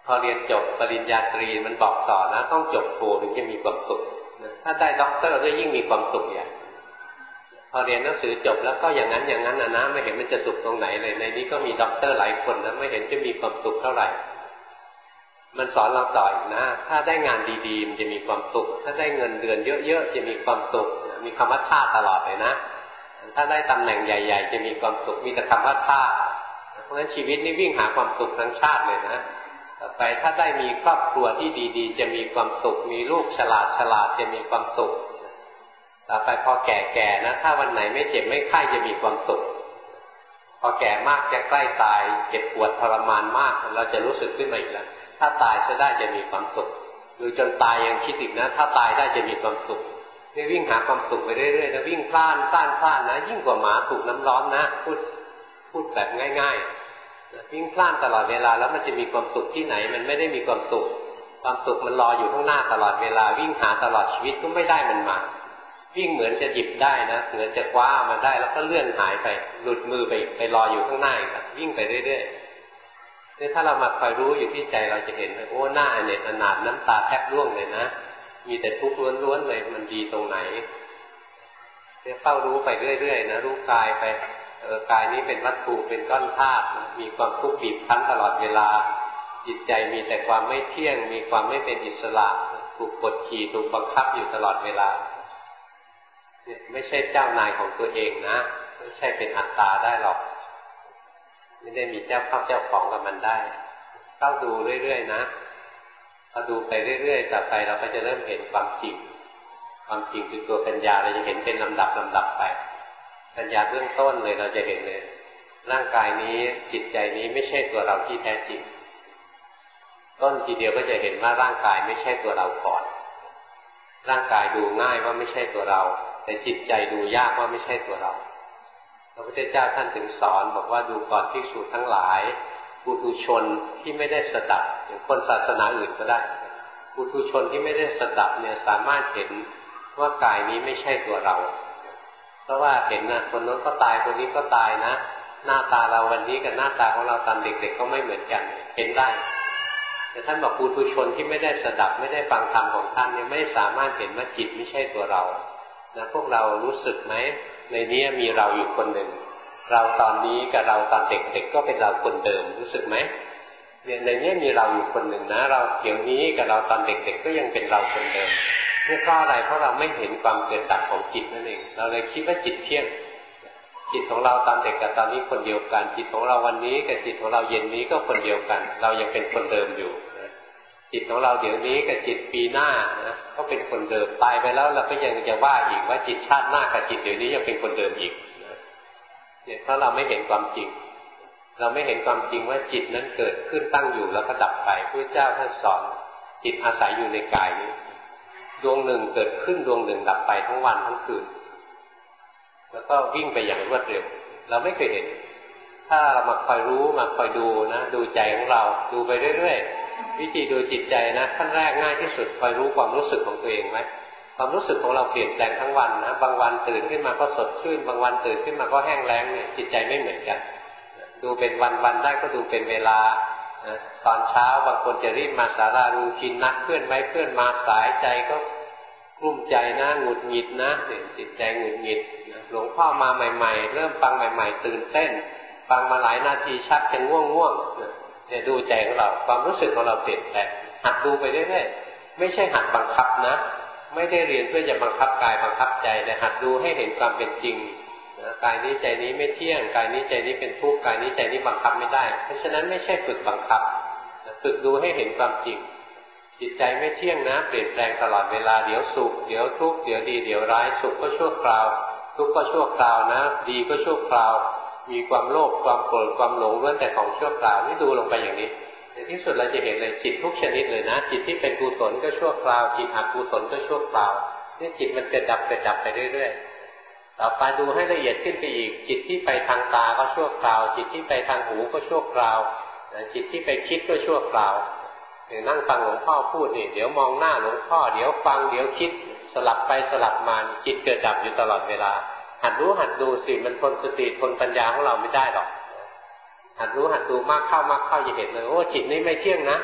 พอเรียนจบปริญญาตรีมันบอกต่อนะต้องจบโทถึงจะมีความสุขถ้าได้ด็อกเตอร์ก็ยิ่งมีความสุขอย่างพอเรียนหนังสือจบแล้วก็อย่างนั้นนะไม่เห็นมันจะสุขตรงไหนเลยในนี้ก็มีด็อกเตอร์หลายคนนะไม่เห็นจะมีความสุขเท่าไหร่มันสอนเราต่ออีกนะถ้าได้งานดีๆมันจะมีความสุขถ้าได้เงินเดือนเยอะๆจะมีความสุขมีคำว่าท่าตลอดเลยนะถ้าได้ตำแหน่งใหญ่ๆจะมีความสุขมีแต่คำว่าท่าเพราะฉะนั้นชีวิตนี่วิ่งหาความสุขทั้งชาติเลยนะต่อไปถ้าได้มีครอบครัวที่ดีๆจะมีความสุขมีลูกฉลาดจะมีความสุขต่อไปพอแก่ๆนะถ้าวันไหนไม่เจ็บไม่ไข้จะมีความสุขพอแก่มากจะใกล้ตายเจ็บปวดทรมานมากเราจะรู้สึกขึ้นมาอีกแล้วถ้าตายจะได้จะมีความสุขดูจนตายยังคิดอีกนะถ้าตายได้จะมีความสุขนี่วิ่งหาความสุขไปเรื่อยๆนะวิ่งพล่านนะยิ่งกว่าหมาถูกน้ำร้อนนะพูดแบบง่ายๆวิ่งพล่านตลอดเวลาแล้วมันจะมีความสุขที่ไหนมันไม่ได้มีความสุขความสุขมันรออยู่ข้างหน้าตลอดเวลาวิ่งหาตลอดชีวิตก็ไม่ได้มันมาวิ่งเหมือนจะหยิบได้นะเหมือนจะคว้ามันได้แล้วก็เลื่อนหายไปหลุดมือไปรออยู่ข้างหน้าอีกวิ่งไปเรื่อยๆนี่ถ้าเรามาคอยรู้อยู่ที่ใจเราจะเห็นโอ้หน้าอเนจอนาถน้ำตาแทบร่วงเลยนะมีแต่ทุกข์ล้วนๆเลยมันดีตรงไหนเนี่ยเฝ้ารู้ไปเรื่อยๆนะรู้กายไปกายนี้เป็นวัตถุเป็นก้อนธาตุมีความทุกข์บีบคั้นตลอดเวลาจิตใจมีแต่ความไม่เที่ยงมีความไม่เป็นอิสระถูกกดขี่ถูกบังคับอยู่ตลอดเวลาเนี่ยไม่ใช่เจ้านายของตัวเองนะไม่ใช่เป็นอัตตาได้หรอกไม่ได้มีเจ้าของกับมันได้เฝ้าดูเรื่อยๆนะพอดูไปเรื่อยๆต่อไปเราก็จะเริ่มเห็นความจริงคือตัวปัญญาเราจะเห็นเป็นลำดับไปปัญญาเบื้องต้นเลยเราจะเห็นเลยร่างกายนี้จิตใจนี้ไม่ใช่ตัวเราที่แท้จริงต้นทีเดียวก็จะเห็นว่าร่างกายไม่ใช่ตัวเราก่อนร่างกายดูง่ายว่าไม่ใช่ตัวเราแต่จิตใจดูยากว่าไม่ใช่ตัวเราพระพุทธเจ้าท่านถึงสอนบอกว่าดูก่อนภิกษุทั้งหลายปุถุชนที่ไม่ได้สดับอย่างคนศาสนาอื่นก็ได้ปุถุชนที่ไม่ได้สดับเนี่ยสามารถเห็นว่ากายนี้ไม่ใช่ตัวเราเพราะว่าเห็นนะคนนั้นก็ตายคนนี้ก็ตายนะหน้าตาเราวันนี้กับหน้าตาของเราตอนเด็กๆก็ไม่เหมือนกันเห็นได้แต่ท่านบอกปุถุชนที่ไม่ได้สดับไม่ได้ฟังธรรมของท่านเนี่ยไม่สามารถเห็นว่าจิตไม่ใช่ตัวเรานะพวกเรารู้สึกไหมในนี้มีเราอยู่คนหนึ่งเราตอนนี้กับเราตอนเด็กๆก็เป็นเราคนเดิมรู้สึกไหมเนี่ยในนี้มีเราอยู่คนหนึ่งนะเราเดี๋ยวนี้กับเราตอนเด็กๆก็ยังเป็นเราคนเดิมนี่เพราะอะไรเพราะเราไม่เห็นความเกิดดับของจิตนั่นเองเราเลยคิดว่าจิตเที่ยงจิตของเราตอนเด็กกับตอนนี้คนเดียวกันจิตของเราวันนี้กับจิตของเราเย็นนี้ก็คนเดียวกันเรายังเป็นคนเดิมอยู่จิตของเราเดี๋ยวนี้กับจิตปีหน้านะก็เป็นคนเดิมตายไปแล้วเราก็ยังจะว่าอีกว่าจิตชาติหน้ากับจิตเดี๋ยวนี้ยังเป็นคนเดิมอีกเนี่ยเพราะเราไม่เห็นความจริงเราไม่เห็นความจริงว่าจิตนั้นเกิดขึ้นตั้งอยู่แล้วก็ดับไปพระเจ้าท่านสอนจิตอาศัยอยู่ในกายนี้ดวงหนึ่งเกิดขึ้นดวงหนึ่งดับไปทั้งวันทั้งคืนแล้วก็วิ่งไปอย่างรวดเร็วเราไม่เคยเห็นถ้าเรามาคอยรู้มาคอยดูนะดูใจของเราดูไปเรื่อยๆวิธีดูจิตใจนะขั้นแรกง่ายที่สุดคอยรู้ความรู้สึกของตัวเองไหมความรู้สึกของเราเปลี่ยนแปลงทั้งวันนะบางวันตื่นขึ้นมาก็สดชื่นบางวันตื่นขึ้นมาก็แห้งแล้งเนี่ยจิตใจไม่เหมือนกันดูเป็นวันๆได้ก็ดูเป็นเวลาตอนเช้าบางคนจะรีบมาศาลารูทีนนัดเพื่อนไว้เพื่อนมาสายใจก็กลุ้มใจนะหงุดหงิดนะจิตใจหงุดหงิดหลวงพ่อมาใหม่ๆเริ่มฟังใหม่ๆตื่นเต้นฟังมาหลายนาทีชักจะง่วงเนี่ยดูใจของเราความรู้สึกของเราเปลี่ยนแปลงหัดดูไปเรื่อยๆไม่ใช่หัดบังคับนะไม่ได้เรียนเพื่อจะบังคับกายบังคับใจแต่หัดดูให้เห็นความเป็นจริงกายนี้ใจนี้ไม่เที่ยงกายนี้ใจนี้เป็นทุกข์กายนี้ใจนี้บังคับไม่ได้เพราะฉะนั้นไม่ใช่ฝึกบังคับฝึกดูให้เห็นความจริงจิตใจไม่เที่ยงนะเปลี่ยนแปลงตลอดเวลาเดี๋ยวสุขเดี๋ยวทุกข์เดี๋ยวดีเดี๋ยวร้ายสุขก็ชั่วคราวทุกข์ก็ชั่วคราวนะดีก็ชั่วคราวมีความโลภความโกรธความหลงล้วนแต่ของชั่วคราวนี่ดูลงไปอย่างนี้ในที่สุดเราจะเห็นเลยจิตทุกชนิดเลยนะจิตที่เป็นกุศลก็ชั่วคราวจิตอกุศลก็ชั่วคราวนี่จิตมันเกิดดับไปเรื่อยๆต่อไปดูให้ละเอียดขึ้นไปอีกจิตที่ไปทางตาก็ชั่วคราวจิตที่ไปทางหูก็ชั่วคราวจิตที่ไปคิดก็ชั่วคราวนั่งฟังหลวงพ่อพูดนี่เดี๋ยวมองหน้าหลวงพ่อเดี๋ยวฟังเดี๋ยวคิดสลับไปสลับมาจิตเกิดดับอยู่ตลอดเวลาหัดรู้หัดดูสิมันทนสติทนปัญญาของเราไม่ได้หรอกหัดรู้หัดดูมากเข้าจะเห็นเลยโอ้จิตนี้ไม่เที่ยงนะ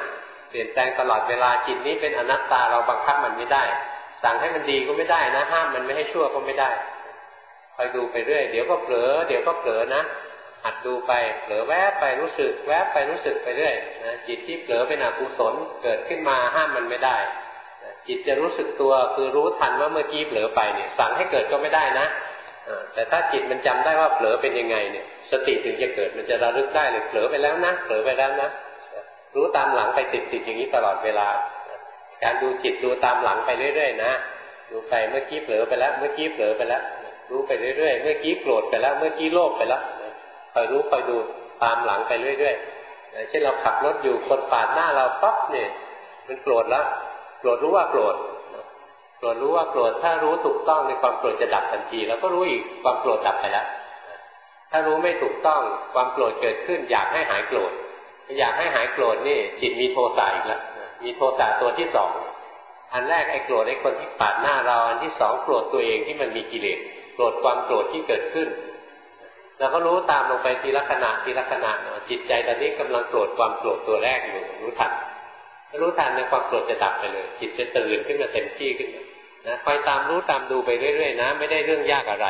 เปลี่ยนแปลงตลอดเวลาจิตนี้เป็นอนัตตาเราบังคับมันไม่ได้สั่งให้มันดีก็ไม่ได้นะห้ามมันไม่ให้ชั่วก็ไม่ได้คอยดูไปเรื่อยเดี๋ยวก็เผลอเดี๋ยวก็เผลอนะหัดดูไปเผลอแวบไปรู้สึกแวบไปรู้สึกไปเรื่อยนะจิตที่เผลอเป็นอกุศลเกิดขึ้นมาห้ามมันไม่ได้จิตจะรู้สึกตัวคือรู้ทันว่าเมื่อกี้เผลอไปเนี่ยสั่งให้เกิดก็ไม่ได้นะแต่ถ้าจิตมันจำได้ว่าเผลอเป็นยังไงเนี่ยสติถึงจะเกิดมันจะระลึกได้เลยเผลอไปแล้วนะเผลอไปแล้วนะรู้ตามหลังไปติดอย่างนี้ตลอดเวลาการดูจิตดูตามหลังไปเรื่อยๆนะดูไปเมื่อกี้เผลอไปแล้วเมื่อกี้เผลอไปแล้วรู้ไปเรื่อยๆเมื่อกี้โกรธไปแล้วเมื่อกี้โลภไปแล้วคอยรู้คอยดูตามหลังไปเรื่อยๆเช่นเราขับรถอยู่คนปาดหน้าเราปั๊บเนี่ยมันโกรธแล้วโกรธรู้ว่าโกรธโกรธรู้ว่าโกรธถ้ารู้ถูกต้องในความโกรธจะดับทันทีแล้วก็รู้อีกความโกรธดับไปแล้วถ้ารู้ไม่ถูกต้องความโกรธเกิดขึ้นอยากให้หายโกรธอยากให้หายโกรธนี่จิตมีโทสะอีกแล้วมีโทสะตัวที่สองอันแรกไอ้โกรธไอ้คนที่ปาดหน้าเราอันที่สองโกรธตัวเองที่มันมีกิเลสโกรธความโกรธที่เกิดขึ้นเราก็รู้ตามลงไปทีละขณะทีละขณะจิตใจตอนนี้กำลังโกรธความโกรธตัวแรกอยู่รู้ทันรู้ทันในความโกรธจะดับไปเลยจิตจะตื่นขึ้นมาเต็มที่ขึ้นมานะคอยตามรู้ตามดูไปเรื่อยๆนะไม่ได้เรื่องยากอะไร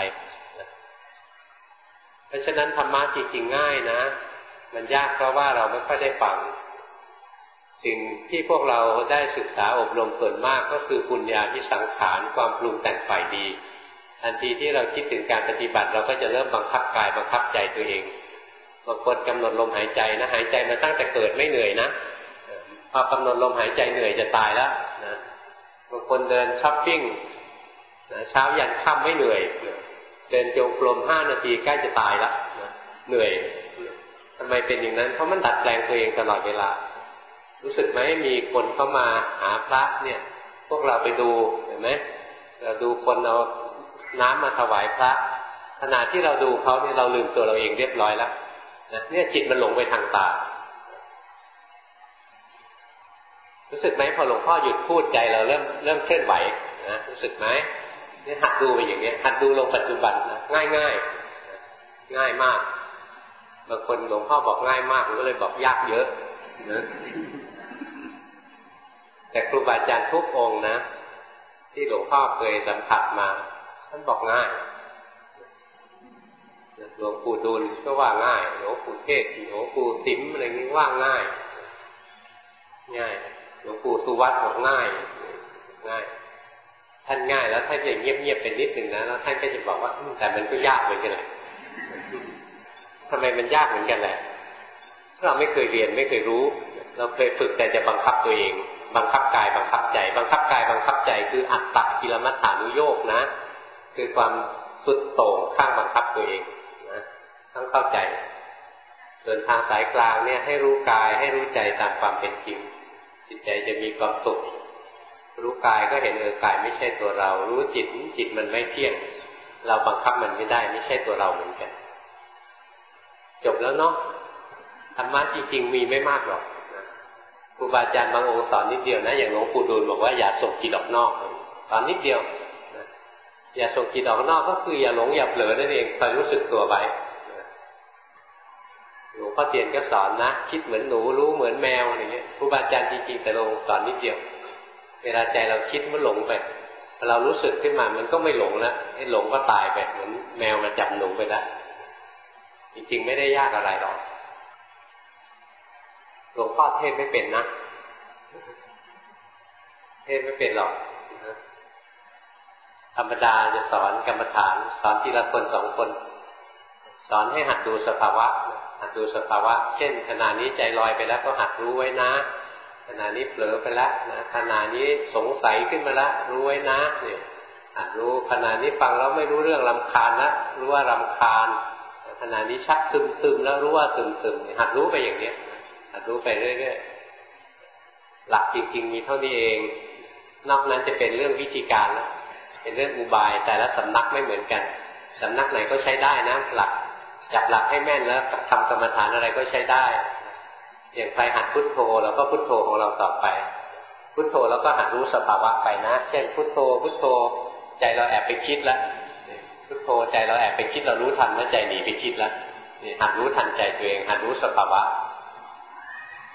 เพราะฉะนั้นธรรมะจริงๆง่ายนะมันยากเพราะว่าเราไม่ค่อยได้ฟังสิ่งที่พวกเราได้ศึกษาอบรมส่วนมากก็คือปุญญาภิสังขารความปรุงแต่งฝ่ายดีทันทีที่เราคิดถึงการปฏิบัติเราก็จะเริ่มบังคับกายบังคับใจตัวเองบางคนกำหนดลมหายใจนะหายใจมาตั้งแต่เกิดไม่เหนื่อยนะพอกำหนดลมหายใจเหนื่อยจะตายแล้วนะบางคนเดินช้อปปิ้งนะเช้ายันค่ำไม่เหนื่อยเดินจงกรม5 นาทีใกล้จะตายแล้วนะเหนื่อยทำไมเป็นอย่างนั้นเพราะมันดัดแปลงตัวเองตลอดเวลารู้สึกไหมมีคนเข้ามาหาพระเนี่ยพวกเราไปดูเห็นไหมเราดูคนเอาน้ำมาถวายพระขณะที่เราดูเขาเนี่ยเราลืมตัวเราเองเรียบร้อยแล้วนะเนี่ยจิตมันหลงไปทางตารู้สึกไหมพอหลวงพ่อหยุดพูดใจเราเริ่มเคลื่อนไหวนะรู้สึกไหมนี่หัดดูไปอย่างเนี้ยหัดดูลงปัจจุบันนะง่ายมากบางคนหลวงพ่อบอกง่ายมากผมก็เลยบอกยากเยอะนะแต่ครูบาอาจารย์ทุกองค์นะที่หลวงพ่อเคยสัมผัสมาท่านบอกง่ายหลวงปู่ดูลก็ว่าง่ายหลวงปู่เทศหลวงปู่ติ๋มอะไรนี้ว่าง่ายหลวงปู่สุวัตบอกง่ายท่านง่ายแล้วท่านจะเงียบๆเป็นนิดหนึ่งนะแล้วท่านก็จะบอกว่าแต่มันก็ยากเหมือนกันแหละทำไมมันยากเหมือนกันแหละเราไม่เคยเรียนไม่เคยรู้เราเคยฝึกแต่จะบังคับตัวเองบังคับกายบังคับใจบังคับกายบังคับใจคืออัตตกิลมัฏฐานุโยคนะคือความสุดโต่งข้างบังคับตัวเองนะต้องเข้าใจส่วนทางสายกลางเนี่ยให้รู้กายให้รู้ใจตามความเป็นจริงจิตใจจะมีความสุขรู้กายก็เห็นกายไม่ใช่ตัวเรารู้จิตมันไม่เที่ยงเราบังคับมันไม่ได้ไม่ใช่ตัวเราเหมือนกันจบแล้วเนาะธรรมะจริงๆมีไม่มากหรอกครูบาอาจารย์บางองค์สอนนิดเดียวนะอย่างหลวงปู่ดูลบอกว่าอย่าส่งจิตออกนอกสอนนิดเดียวอย่าส่งจิตออกนอกก็คืออย่าหลงอย่าเผลอนั่นเองคอยรู้สึกตัวไว้หลวงพ่อเทียนก็สอนนะคิดเหมือนหนูรู้เหมือนแมวอะไรเงี้ยครูบาอาจารย์จริงๆแต่ลงสอนนิดเดียวเวลาใจเราคิดมันหลงไปเรารู้สึกขึ้นมามันก็ไม่หลงแล้วไอ้หลงก็ตายไปเหมือนแมวมาจับหนูไปแล้วจริงๆไม่ได้ยากอะไรหรอกหลวงพ่อเทศไม่เป็นนะเทศไม่เป็นหรอกธรรมดาจะสอนกรรมฐานสอนทีละคน2 คนสอนให้หัดดูสภาวะหัดดูสภาวะเช่นขณะนี้ใจลอยไปแล้วก็หัดรู้ไว้นะขณะนี้เผลอไปแล้วนะขณะนี้สงสัยขึ้นมาแล้วรู้ไว้นะเนี่ยหัดรู้ขณะนี้ฟังแล้วไม่รู้เรื่องรำคาญแล้วรู้ว่ารำคาญขณะนี้ชักซึมๆแล้วรู้ว่าซึมๆหัดรู้ไปอย่างนี้หัดรู้ไปเรื่อยๆหลักจริงๆมีเท่านี้เองนอกนั้นจะเป็นเรื่องวิธีการแล้วเป็นเรื่องอุบายแต่ละสำนักไม่เหมือนกันสำนักไหนก็ใช้ได้นะหลักจับหลักให้แม่นแล้วทำกรรมฐานอะไรก็ใช้ได้อย่างใครหัดพุทโธเราก็พุทโธของเราต่อไปพุทโธแล้วก็หัดรู้สภาวะไปนะเช่นพุทโธพุทโธใจเราแอบไปคิดแล้วพุทโธใจเราแอบไปคิดเรารู้ทันว่าใจหนีไปคิดแล้วหัดรู้ทันใจตัวเองหัดรู้สภาวะ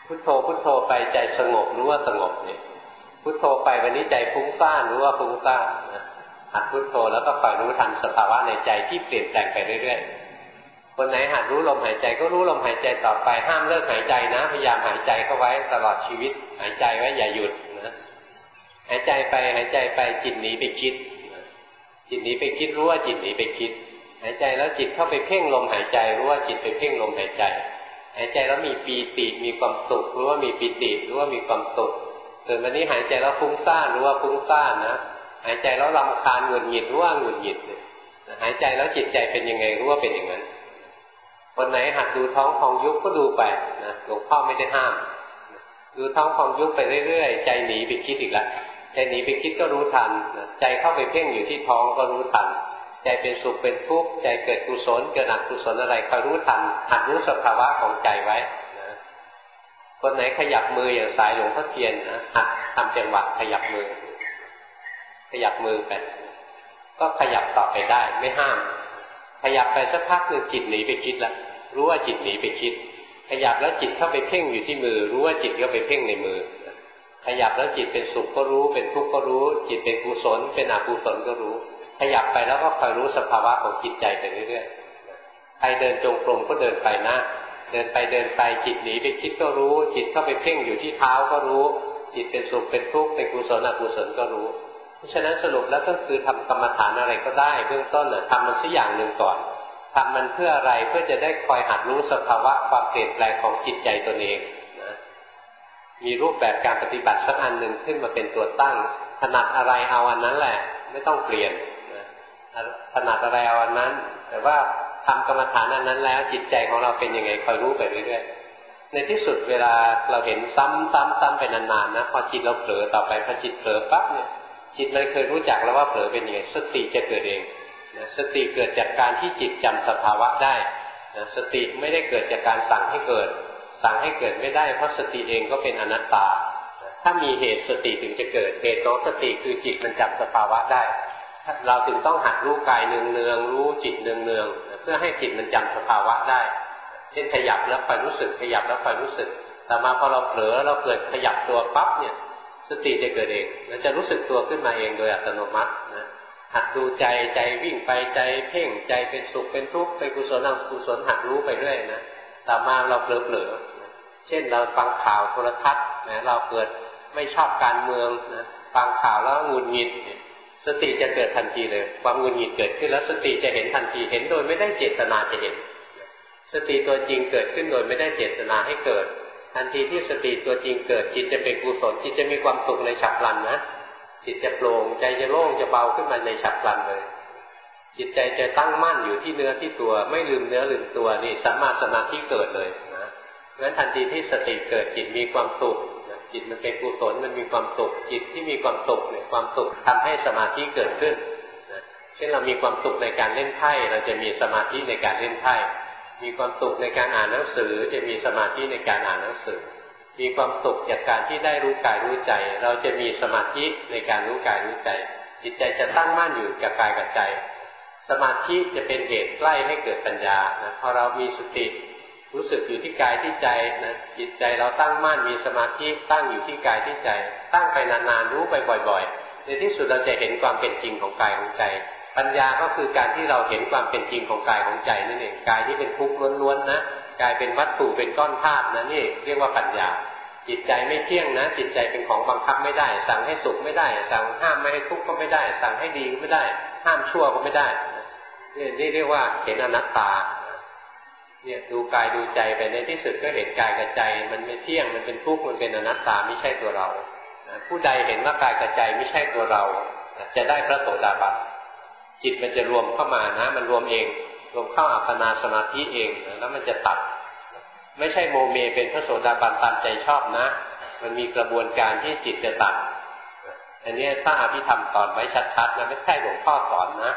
พุทโธพุทโธไปใจสงบรู้ว่าสงบเนี่ยพุทโธไปวันนี้ใจฟุ้งซ่านรู้ว่าฟุ้งซ่านนะหัดพุทโธแล้วก็คอยรู้ทันสภาวะในใจที่เปลี่ยนแปลงไปเรื่อยๆคนไหนหัดรู้ลมหายใจก็รู้ลมหายใจต่อไปห้ามเลิกหายใจนะพยายามหายใจเข้าไว้ตลอดชีวิตหายใจไว้อย่าหยุดนะหายใจไปหายใจไปจิตหนีไปคิดจิตหนีไปคิดรู้ว่าจิตหนีไปคิดหายใจแล้วจิตเข้าไปเพ่งลมหายใจรู้ว่าจิตไปเพ่งลมหายใจหายใจแล้วมีปีติมีความสุขรู้ว่ามีปีติรู้ว่ามีความสุขส่วนวันนี้หายใจแล้วฟุ้งซ่านรู้ว่าฟุ้งซ่านนะหายใจแล้วรำคาญหงุดหงิดรู้ว่าหงุดหงิดหายใจแล้วจิตใจเป็นยังไงรู้ว่าเป็นอย่างนั้นคนไหนหัดดูท้องพองยุบก็ดูไปนะหลวงพ่อไม่ได้ห้ามดูท้องพองยุบไปเรื่อยๆใจหนีไปคิดอีกแล้วใจหนีไปคิดก็รู้ทันใจเข้าไปเพ่งอยู่ที่ท้องก็รู้ทันใจเป็นสุขเป็นทุกข์ใจเกิดกุศลเกิดอกุศลอะไรคอยรู้ทันหัดรู้สภาวะของใจไว้นะคนไหนขยับมืออย่างสายหลวงพ่อเทียนนะหัดทำจังหวะขยับมือไปก็ขยับต่อไปได้ไม่ห้ามขยับไปสักพักนึงจิตหนีไปคิดแล้วรู้ว่าจิตหนีไปคิดขยับแล้วจิตเข้าไปเพ่งอยู่ที่มือรู้ว่าจิตก็ไปเพ่งในมือขยับแล้วจิตเป็นสุขก็รู้เป็นทุกข์ก็รู้จิตเป็นกุศลเป็นอกุศลก็รู้ขยับไปแล้วก็คอยรู้สภาวะของจิตใจไปเรื่อยๆใครเดินจงกรมก็เดินไปนะเดินไปจิตหนีไปคิดก็รู้จิตเข้าไปเพ่งอยู่ที่เท้าก็รู้จิตเป็นสุขเป็นทุกข์เป็นกุศลอกุศลก็รู้เพราะฉะนั้นสรุปแล้วก็คือทำกรรมฐานอะไรก็ได้เบื้องต้นทำมันสักอย่างหนึ่งก่อนทำมันเพื่ออะไรเพื่อจะได้คอยหัดรู้สภาวะความเปลี่ยนแปลงของจิตใจตนเองนะมีรูปแบบการปฏิบัติสักอันหนึ่งขึ้นมาเป็นตัวตั้งถนัดอะไรเอาอันนั้นแหละไม่ต้องเปลี่ยนถนัดอะไรเอาอันนั้นแต่ว่าทำกรรมฐานอันนั้นแล้วจิตใจของเราเป็นยังไงคอยรู้ไปเรื่อยๆในที่สุดเวลาเราเห็นซ้ำไปนานๆนะพอจิตเราเผลอต่อไปพอจิตเผลอปั๊บเนี่ยจิตมันเคยรู้จักแล้วว่าเผลอเป็นยังไงสติจะเกิดเองนะสติเกิดจากการที่จิตจำสภาวะได้นะสติไม่ได้เกิดจากการสั่งให้เกิดไม่ได้เพราะสติเองก็เป็นอนัตตาถ้ามีเหตุสติถึงจะเกิดเหตุของสติคือจิตมันจำสภาวะได้เราถึงต้องหัดรู้กายเนืองๆรู้จิตเนืองๆเพื่อให้จิตมันจำสภาวะได้เช่นขยับแล้วคอยรู้สึกขยับแล้วคอยรู้สึกแต่มาพอเราเผลอเราเกิดขยับตัวปั๊บเนี่ยสติจะเกิดเองมันจะรู้สึกตัวขึ้นมาเองโดยอัตโนมัตินะหัดดูใจวิ่งไปใจเพ่งใจเป็นสุขเป็นทุกข์เป็นกุศลอกุศลหัดรู้ไปเรื่อยนะต่อมาเราเผลอเช่นเราฟังข่าวโทรทัศน์นะเราเกิดไม่ชอบการเมืองนะฟังข่าวแล้วหงุดหงิดสติจะเกิดทันทีเลยความหงุดหงิดเกิดขึ้นแล้วสติจะเห็นทันทีเห็นโดยไม่ได้เจตนาจะเห็นสติตัวจริงเกิดขึ้นโดยไม่ได้เจตนาให้เกิดทันทีที่สติตัวจริงเกิดจิตจะเป็นกุศลจิตจะมีความสุขในฉับพลันนะจิตจะโปร่งใจจะโล่งจะเบาขึ้นมาในฉับพลันเลยจิตใจจะตั้งมั่นอยู่ที่เนื้อที่ตัวไม่ลืมเนื้อลืมตัวนี่สัมมาสมาธิเกิดเลยนะเพราะฉะนั้นทันทีที่สติเกิดจิตมีความสุขจิตมันเป็นกุศลมันมีความสุขจิตที่มีความสุขเนี่ยความสุขทำให้สมาธิเกิดขึ้นนะเช่นเรามีความสุขในการเล่นไพ่เราจะมีสมาธิในการเล่นไพ่มีความสุขในการอ่านหนังสือจะมีสมาธิในการอ่านหนังสือมีความสุขจากการที่ได้รู้กายรู้ใจเราจะมีสมาธิในการรู้กายรู้ใจจิตใจจะตั้งมั่นอยู่กับกายกับใจสมาธิจะเป็นเหตุใกล้ให้เกิดปัญญานะพอเรามีสติรู้สึกอยู่ที่กายที่ใจนะจิตใจเราตั้งมั่นมีสมาธิตั้งอยู่ที่กายที่ใจตั้งไปนานๆรู้ไปบ่อยๆในที่สุดเราจะเห็นความเป็นจริงของกายของใจปัญญาก็คือการที่เราเห็นความเป็นจริงของกายของใจนั่นเองกายที่เป็นทุกข์ล้วนๆนะกายเป็นวัตถุเป็นก้อนธาตุนะนี่เรียกว่าปัญญาจิตใจไม่เที่ยงนะจิตใจเป็นของบังคับไม่ได้สั่งให้สุขไม่ได้สั่งห้ามไม่ให้ทุกข์ก็ไม่ได้สั่งให้ดีก็ไม่ได้ห้ามชั่วก็ไม่ได้นี่เรียกว่าเห็นอนัตตาเนี่ยดูกายดูใจไปในที่สุดก็เห็นกายกับใจมันไม่เที่ยงมันเป็นทุกข์มันเป็นอนัตตาไม่ใช่ตัวเราผู้ใดเห็นว่ากายกับใจไม่ใช่ตัวเราจะได้พระโสดาบันจิตมันจะรวมเข้ามานะมันรวมเองรวมเข้าอัปปนาสมาธิเองแล้วมันจะตัดไม่ใช่โมเมเป็นพระโสดาบันตามใจชอบนะมันมีกระบวนการที่จิตจะตัดอันนี้ถ้าอภิธรรมสอนไว้ชัดๆนะไม่ใช่หลวงพ่อสอนนะ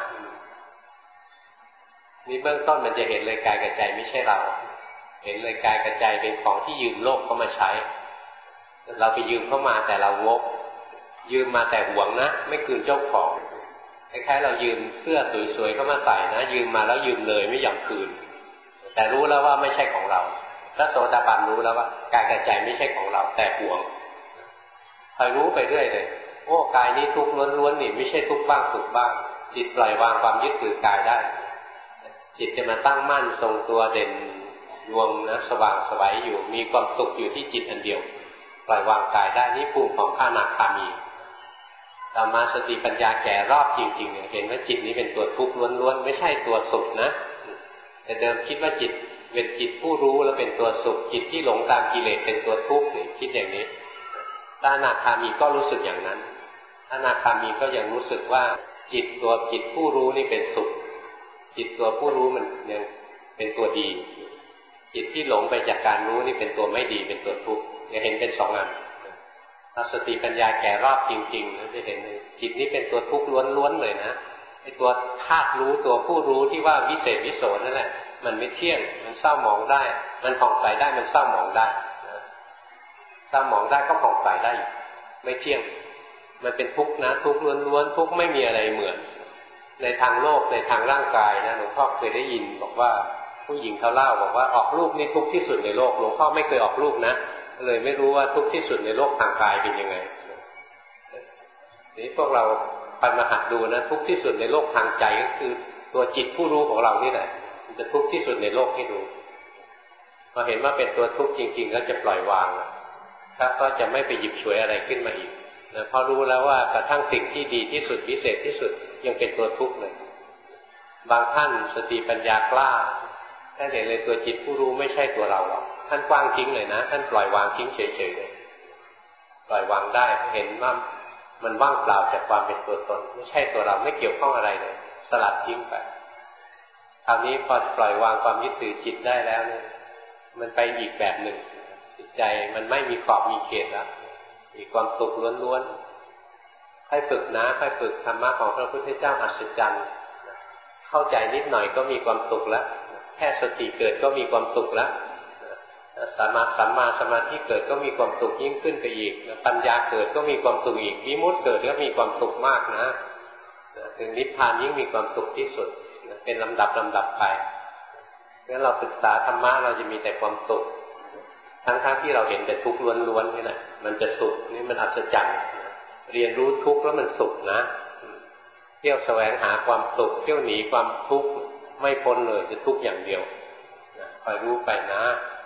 นี่เบื้องต้นมันจะเห็นเลยกายกับใจไม่ใช่เราเห็นเลยกายกับใจเป็นของที่ยืมโลกเข้ามาใช้เราไปยืมเข้ามาแต่เรางกยืมมาแต่หวงนะไม่คืนเจ้าของคล้ายๆเรายืมเสื้อสวยๆเข้ามาใส่นะยืมมาแล้วยืมเลยไม่ยอมคืนแต่รู้แล้วว่าไม่ใช่ของเราพระโสดาบันรู้แล้วว่ากายกับใจไม่ใช่ของเราแต่หวงคอยรู้ไปเรื่อยเลยโอ้กายนี้ทุกข์ล้วนๆนี่ไม่ใช่ทุกข์บ้างสุขบ้างจิตปล่อยวางความยึดถือกายได้จิตจะมาตั้งมั่นทรงตัวเด่นรวมนะสว่างไสวอยู่มีความสุขอยู่ที่จิตอันเดียวปล่อยวางกายได้นี่ภูมิของพระอนาคามีต่อมาสติปัญญาแก่รอบจริงๆเห็นว่าจิตนี้เป็นตัวทุกข์ล้วนๆไม่ใช่ตัวสุขนะแต่เดิมคิดว่าจิตเป็นจิตผู้รู้แล้วเป็นตัวสุขจิตที่หลงตามกิเลสเป็นตัวทุกข์คิดอย่างนี้พระอนาคามีก็รู้สึกอย่างนั้นพระอนาคามีก็ยังรู้สึกว่าจิตผู้รู้นี่เป็นสุขจิตตัวผู้รู้มันยังเป็นตัวดีจิตที่หลงไปจากการรู้นี่เป็นตัวไม่ดีเป็นตัวทุกข์จะเห็นเป็นสองอันถ้าสติปัญญาแก่รอบจริงๆจะเห็นเลยจิตนี้เป็นตัวทุกข์ล้วนๆเลยนะไอ้ตัวธาตุรู้ตัวผู้รู้ที่ว่าวิเศษวิโสนั่นแหละมันไม่เที่ยงมันเศร้าหมองได้มันผ่องใสได้มันเศร้าหมองได้เศร้าหมองได้ก็ผ่องใสได้ไม่เที่ยงมันเป็นทุกข์นะทุกข์ล้วนๆทุกข์ไม่มีอะไรเหมือนในทางโลกในทางร่างกายนะหลวงพ่อเคยได้ยินบอกว่าผู้หญิงเขาเล่าบอกว่าออกลูกนี่ทุกข์ที่สุดในโลกหลวงพ่อไม่เคยออกลูกนะเลยไม่รู้ว่าทุกข์ที่สุดในโลกทางกายเป็นยังไงนี่พวกเราไปมาหัดดูนะทุกข์ที่สุดในโลกทางใจก็คือตัวจิตผู้รู้ของเรานี่แหละมันจะทุกข์ที่สุดในโลกให้ดูพอเห็นว่าเป็นตัวทุกข์จริงๆก็จะปล่อยวางแล้วก็จะไม่ไปหยิบฉวยอะไรขึ้นมาอีกนะเพราะรู้แล้วว่ากระทั่งสิ่งที่ดีที่สุดพิเศษที่สุดยังเป็นตัวทุกข์เลยบางท่านสติปัญญากล้าท่านเห็นเลยตัวจิตผู้รู้ไม่ใช่ตัวเราหรอกท่านกว้างทิ้งเลยนะท่านปล่อยวางทิ้งเฉยๆเลยปล่อยวางได้เห็นว่ามันว่างเปล่าจากความเป็นตัวตนไม่ใช่ตัวเราไม่เกี่ยวข้องอะไรเลยสลัดทิ้งไปคราวนี้พอปล่อยวางความยึดถือจิตได้แล้วเนี่ยมันไปอีกแบบหนึ่งจิตใจมันไม่มีขอบมีเขตแล้วมีความสุขล้วนๆค่อยฝึกนะค่อยฝึกธรรมะของพระพุทธเจ้าอัศจรรย์เข้าใจนิดหน่อยก็มีความสุขแล้วแค่สติเกิดก็มีความสุขแล้วสัมมาสมาธิเกิดก็มีความสุขยิ่งขึ้นไปอีกปัญญาเกิดก็มีความสุขอีกวิมุตติเกิดก็มีความสุขมากนะถึงนิพพานยิ่งมีความสุขที่สุดเป็นลำดับไปงั้นเราศึกษาธรรมะเราจะมีแต่ความสุขทั้งที่เราเห็นแต่ทุกข์ล้วนๆนี่แหละมันจะสุขนี่มันอัศจรรย์เรียนรู้ทุกข์แล้วมันสุขนะเที่ยวแสวงหาความสุขเที่ยวหนีความทุกข์ไม่พ้นเลยจะทุกข์อย่างเดียวคอยรู้ไปนะ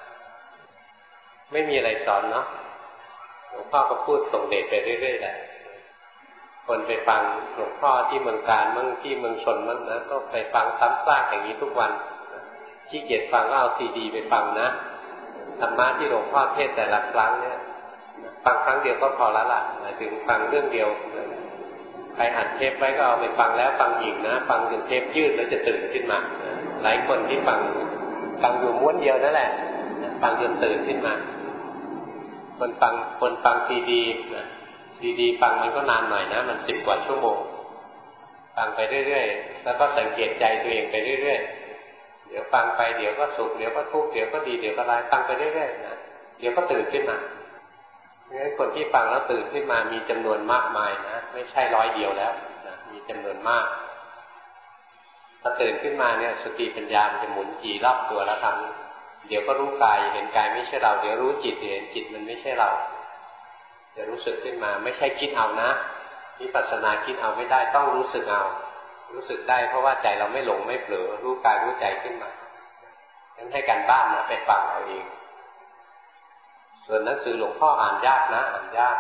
ไม่มีอะไรสอนเนาะหลวงพ่อก็พูดส่งเดชไปเรื่อยๆแหละคนไปฟังหลวงพ่อที่เมืองการมั่งที่เมืองชนมั่งนะก็ไปฟังซ้ำซากอย่างนี้ทุกวันขี้เกียจฟังก็เอาซีดีไปฟังนะธรรมะที่หลวงพ่อเทศแต่ละครั้งเนี่ยฟังครั้งเดียวก็พอละล่ะหมายถึงฟังเรื่องเดียวใครอัดเทปไว้ก็เอาไปฟังแล้วฟังอีกนะฟังจนเทปยืดแล้วจะตื่นขึ้นมาหลายคนที่ฟังอยู่ม้วนเดียวนั่นแหละฟังจนตื่นขึ้นมาคนฟังซีดีนะซีดีฟังมันก็นานหน่อยนะมัน10 กว่าชั่วโมงฟังไปเรื่อยๆแล้วก็สังเกตใจตัวเองไปเรื่อยๆเดี๋ยวฟังไปเดี๋ยวก็สุขเดี๋ยวก็ทุกข์เดี๋ยวก็ดีเดี๋ยวก็ร้ายฟังไปเรื่อยๆนะเดี๋ยวก็ตื่นขึ้นมางั้นคนที่ฟังแล้วตื่นขึ้นมามีจำนวนมากมายนะไม่ใช่100 เดียวแล้วนะมีจำนวนมากพอตื่นขึ้นมาเนี่ยสติปัญญามันจะหมุนจีรอบตัวแล้วทำเดี๋ยวก็รู้กายเห็นกายไม่ใช่เราเดี๋ยวรู้จิตเห็นจิตมันไม่ใช่เราจะรู้สึกขึ้นมาไม่ใช่คิดเอานะวิปัสสนาคิดเอาไม่ได้ต้องรู้สึกเอารู้สึกได้เพราะว่าใจเราไม่หลงไม่เผลอรู้กายรู้ใจขึ้นมางั้นให้การบ้านนะไปฟังเอาเองส่วนหนังสือหลวงพ่ออ่านยากนะอ่านยาก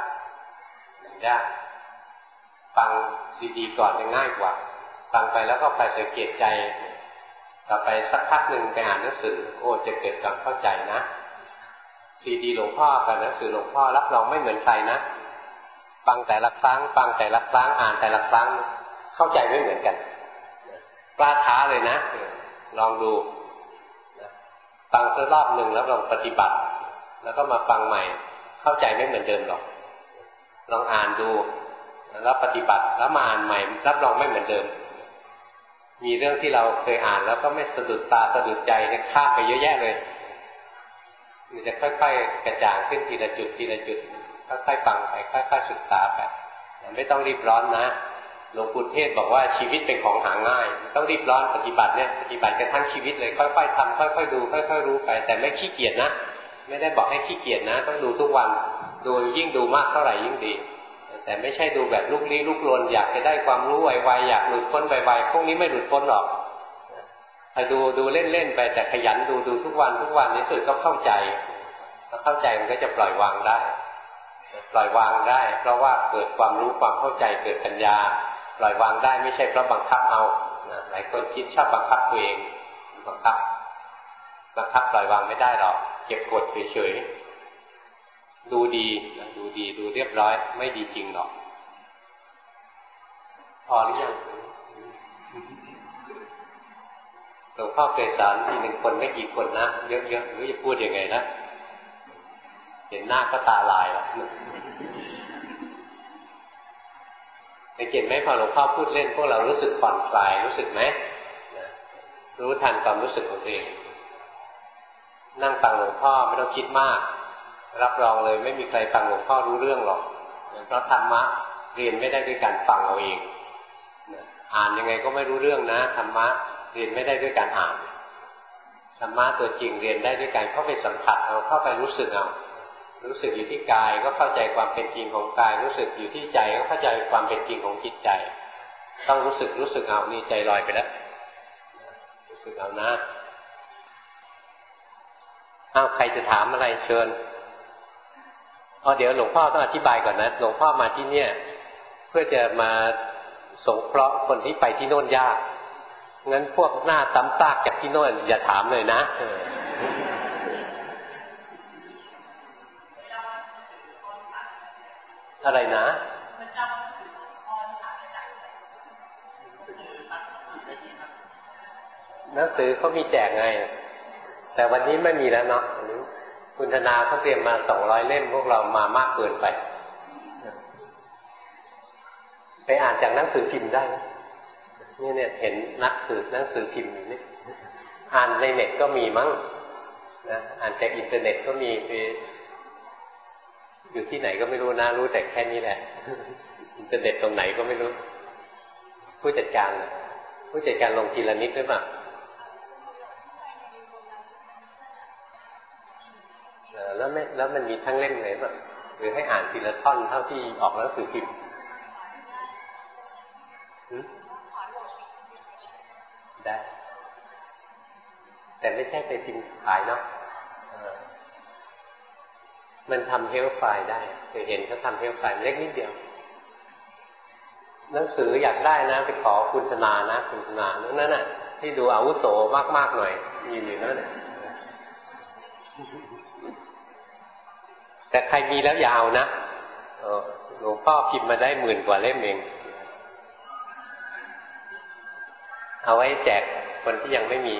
ฟังซีดีก่อนจะง่ายกว่าฟังไปแล้วก็ไปสังเกตใจต่อไปสักพักหนึ่งไปอ่านหนังสือโอ้จะเกิดความเข้าใจนะซีดีหลวงพ่อกับหนังสือหลวงพ่อรับรองไม่เหมือนใครนะฟังแต่ละครั้งอ่านแต่ละครั้งเข้าใจไม่เหมือนกันกล้าท้าเลยนะลองดูฟังสักรอบหนึ่งแล้วลองปฏิบัติแล้วก็มาฟังใหม่เข้าใจไม่เหมือนเดิมหรอกลองอ่านดูแล้วปฏิบัติแล้วมาอ่านใหม่รับรองไม่เหมือนเดิมมีเรื่องที่เราเคยอ่านแล้วก็ไม่สะดุดตาสะดุดใจเนี่ยข้ามไปเยอะแยะเลยมันจะค่อยๆกระจ่างขึ้นทีละจุดค่อยๆฟังไปค่อยๆศึกษาไปไม่ต้องรีบร้อนนะหลวงปู่เทศบอกว่าชีวิตเป็นของหาง่ายต้องรีบร้อนปฏิบัติเนี่ยปฏิบัติกันทั้งชีวิตเลยค่อยๆทำค่อยๆดูค่อยๆรู้ไปแต่ไม่ขี้เกียจนะไม่ได้บอกให้ขี้เกียจนะต้องดูทุกวันดูยิ่งดูมากเท่าไหร่ยิ่งดีแต่ไม่ใช่ดูแบบลุกลี้ลุกลนอยากจะได้ความรู้ไวๆอยากหลุดพ้นไวๆพวกนี้ไม่หลุดพ้นหรอกถ้าดูเล่นๆไปแต่ขยันดูทุกวันในสุดก็เข้าใจพอเข้าใจมันก็จะปล่อยวางได้ปล่อยวางได้เพราะว่าเกิดความรู้ความเข้าใจเกิดปัญญาปล่อยวางได้ไม่ใช่เพราะบังคับเอาหลายคนคิดชอบบังคับตัวเองบังคับปล่อยวางไม่ได้หรอกเก็บกดเฉยๆดูดีดูเรียบร้อยไม่ดีจริงหรอกพอหรือยังหลวงพ่อเคยสอนทีหนึ่งคนไม่กี่คนนะเยอะๆไม่รู้จะพูดยังไงนะเห็นหน้าก็ตาลายแล้วสังเกตไหมพอหลวงพ่อพูดเล่นพวกเรารู้สึกผ่อนคลายรู้สึกไหมรู้ทันความรู้สึกของตัวเองนั่งฟังหลวงพ่อไม่ต้องคิดมากรับรองเลยไม่มีใครฟังหลวงพ่อรู้เรื่องหรอกเพราะธรรมะเรียนไม่ได้ด้วยการฟังเอาเองอ่านยังไงก็ไม่รู้เรื่องนะธรรมะเรียนไม่ได้ด้วยการอ่านธรรมะตัวจริงเรียนได้ด้วยการเข้าไปสัมผัสเอาเข้าไปรู้สึกเอารู้สึกอยู่ที่กายก็เข้าใจความเป็นจริงของกายรู้สึกอยู่ที่ใจก็เข้าใจความเป็นจริงของจิตใจต้องรู้สึกเอานี่ใจลอยไปแล้วรู้สึกเอานะใครจะถามอะไรเชิญเดี๋ยวหลวงพ่อต้องอธิบายก่อนนะหลวงพ่อมาที่เนี่ยเพื่อจะมาสงเคราะห์คนที่ไปที่โน่นยากงั้นพวกหน้าตำซากจากที่โน่นอย่าถามเลยนะอะไรนะหนังสือเขามีแจกไงแต่วันนี้ไม่มีแล้วเนาะคุณธนาเขาเตรียมมา200 เล่มพวกเรามามากเกินไปอ่านจากหนังสือพิมพ์ได้นี่เนี่ยเห็นหนังสือพิมพ์อยู่นี่อ่านในเน็ตก็มีมั้งนะอ่านจากอินเทอร์เน็ตก็มีไปอยู่ที่ไหนก็ไม่รู้นะรู้แต่แค่นี้แหละอินเทอร์เน็ตตรงไหนก็ไม่รู้ผู้จัดการลงทีละนิดหรือเปล่าแล้วมันมีทั้งเล่มเลยป่ะหรือให้อ่านทีละท่อนเท่าที่ออกหนังสือพิมพ์ได้แต่ไม่ใช่ไปพิมพ์ขายเนาะมันทำเฮลไฟล์ได้เคยเห็นเขาทำเฮลไฟล์เล็กนิดเดียวหนังสืออยากได้นะไปขอคุณธนานะคุณธนานั่นน่ะที่ดูอาวุโสมากๆหน่อยมีอยู่นั่นแหละแต่ใครมีแล้วยาวนะหลวงพ่อพิมพ์มาได้10,000 กว่าเล่มเองเอาไว้แจกคนที่ยังไม่มี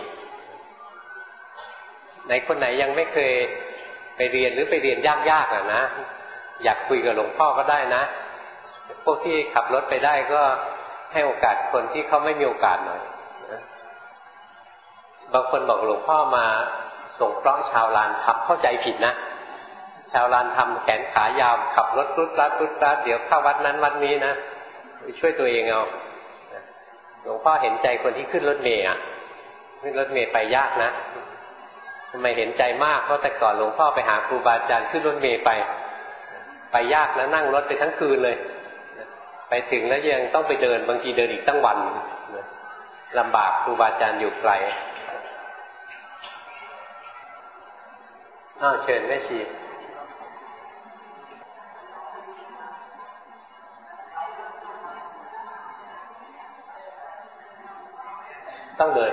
ไหนคนไหนยังไม่เคยไปเรียนหรือไปเรียนยากๆนะอยากคุยกับหลวงพ่อก็ได้นะพวกที่ขับรถไปได้ก็ให้โอกาสคนที่เขาไม่มีโอกาสหน่อยนะบางคนบอกหลวงพ่อมาส่งเคราะห์ชาวลานทำเข้าใจผิดนะชาวลานทำแขนขายาวขับรถรุดรัดเดี๋ยวเข้าวัดนั้นวัดนี้นะช่วยตัวเองเอาหลวงพ่อเห็นใจคนที่ขึ้นรถเมล์ขึ้นรถเมล์ไปยากนะทำไมเห็นใจมากเพราะแต่ก่อนหลวงพ่อไปหาครูบาอาจารย์ขึ้นรถเมล์ไปยากนะนั่งรถไปทั้งคืนเลยไปถึงแล้วยังต้องไปเดินบางทีเดินอีกตั้งวันลำบากครูบาอาจารย์อยู่ไกลเชิญแม่ชีต้องเดิน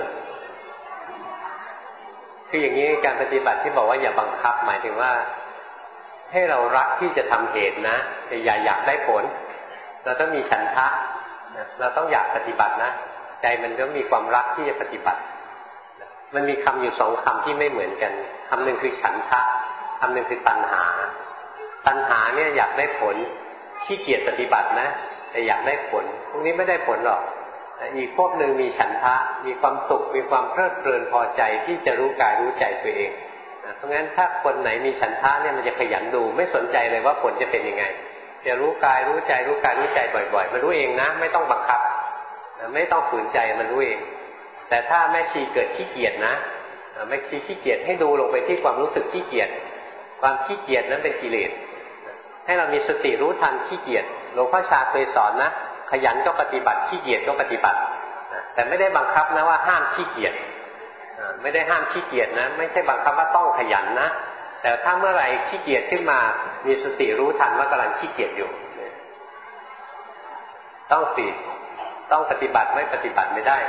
คืออย่างนี้การปฏิบัติที่บอกว่าอย่าบังคับหมายถึงว่าให้เรารักที่จะทำเหตุนะแต่อย่าอยากได้ผลเราต้องมีฉันทะเราต้องอยากปฏิบัตินะใจมันต้องมีความรักที่จะปฏิบัติมันมีคำอยู่2 คำที่ไม่เหมือนกันคำหนึ่งคือฉันทะคำหนึ่งคือตัณหาเนี่ยอยากได้ผลขี้เกียจปฏิบัตินะแต่อยากได้ผลพวกนี้ไม่ได้ผลหรอกอีกพวกหนึ่งมีฉันทะมีความสุขมีความเพลิดเพลินพอใจที่จะรู้กายรู้ใจตัวเองเพราะงั้นถ้าคนไหนมีฉันทะเนี่ยมันจะขยันดูไม่สนใจเลยว่าผลจะเป็นยังไงอย่ารู้กายรู้ใจรู้กายรู้ใจบ่อยๆมันรู้เองนะไม่ต้องบังคับไม่ต้องฝืนใจมันรู้เองแต่ถ้าแม่ชีเกิดขี้เกียจนะแม่ชีขี้เกียจให้ดูลงไปที่ความรู้สึกขี้เกียจความขี้เกียจนั้นเป็นกิเลสให้เรามีสติรู้ทันขี้เกียจหลวงพ่อชาเคยสอนนะขยันก็ปฏิบัติขี้เกียจก็ปฏิบัติแต่ไม่ได้บังคับนะว่าห้ามขี้เกียจไม่ได้ห้ามขี้เกียจนะไม่ใช่บังคับว่าต้องขยันนะแต่ถ้าเมื่อไหร่ขี้เกียจขึ้นมามีสติรู้ทันว่ากำลังขี้เกียจอยู่ต้องปฏิบัติไม่ปฏิบัติไม่ได้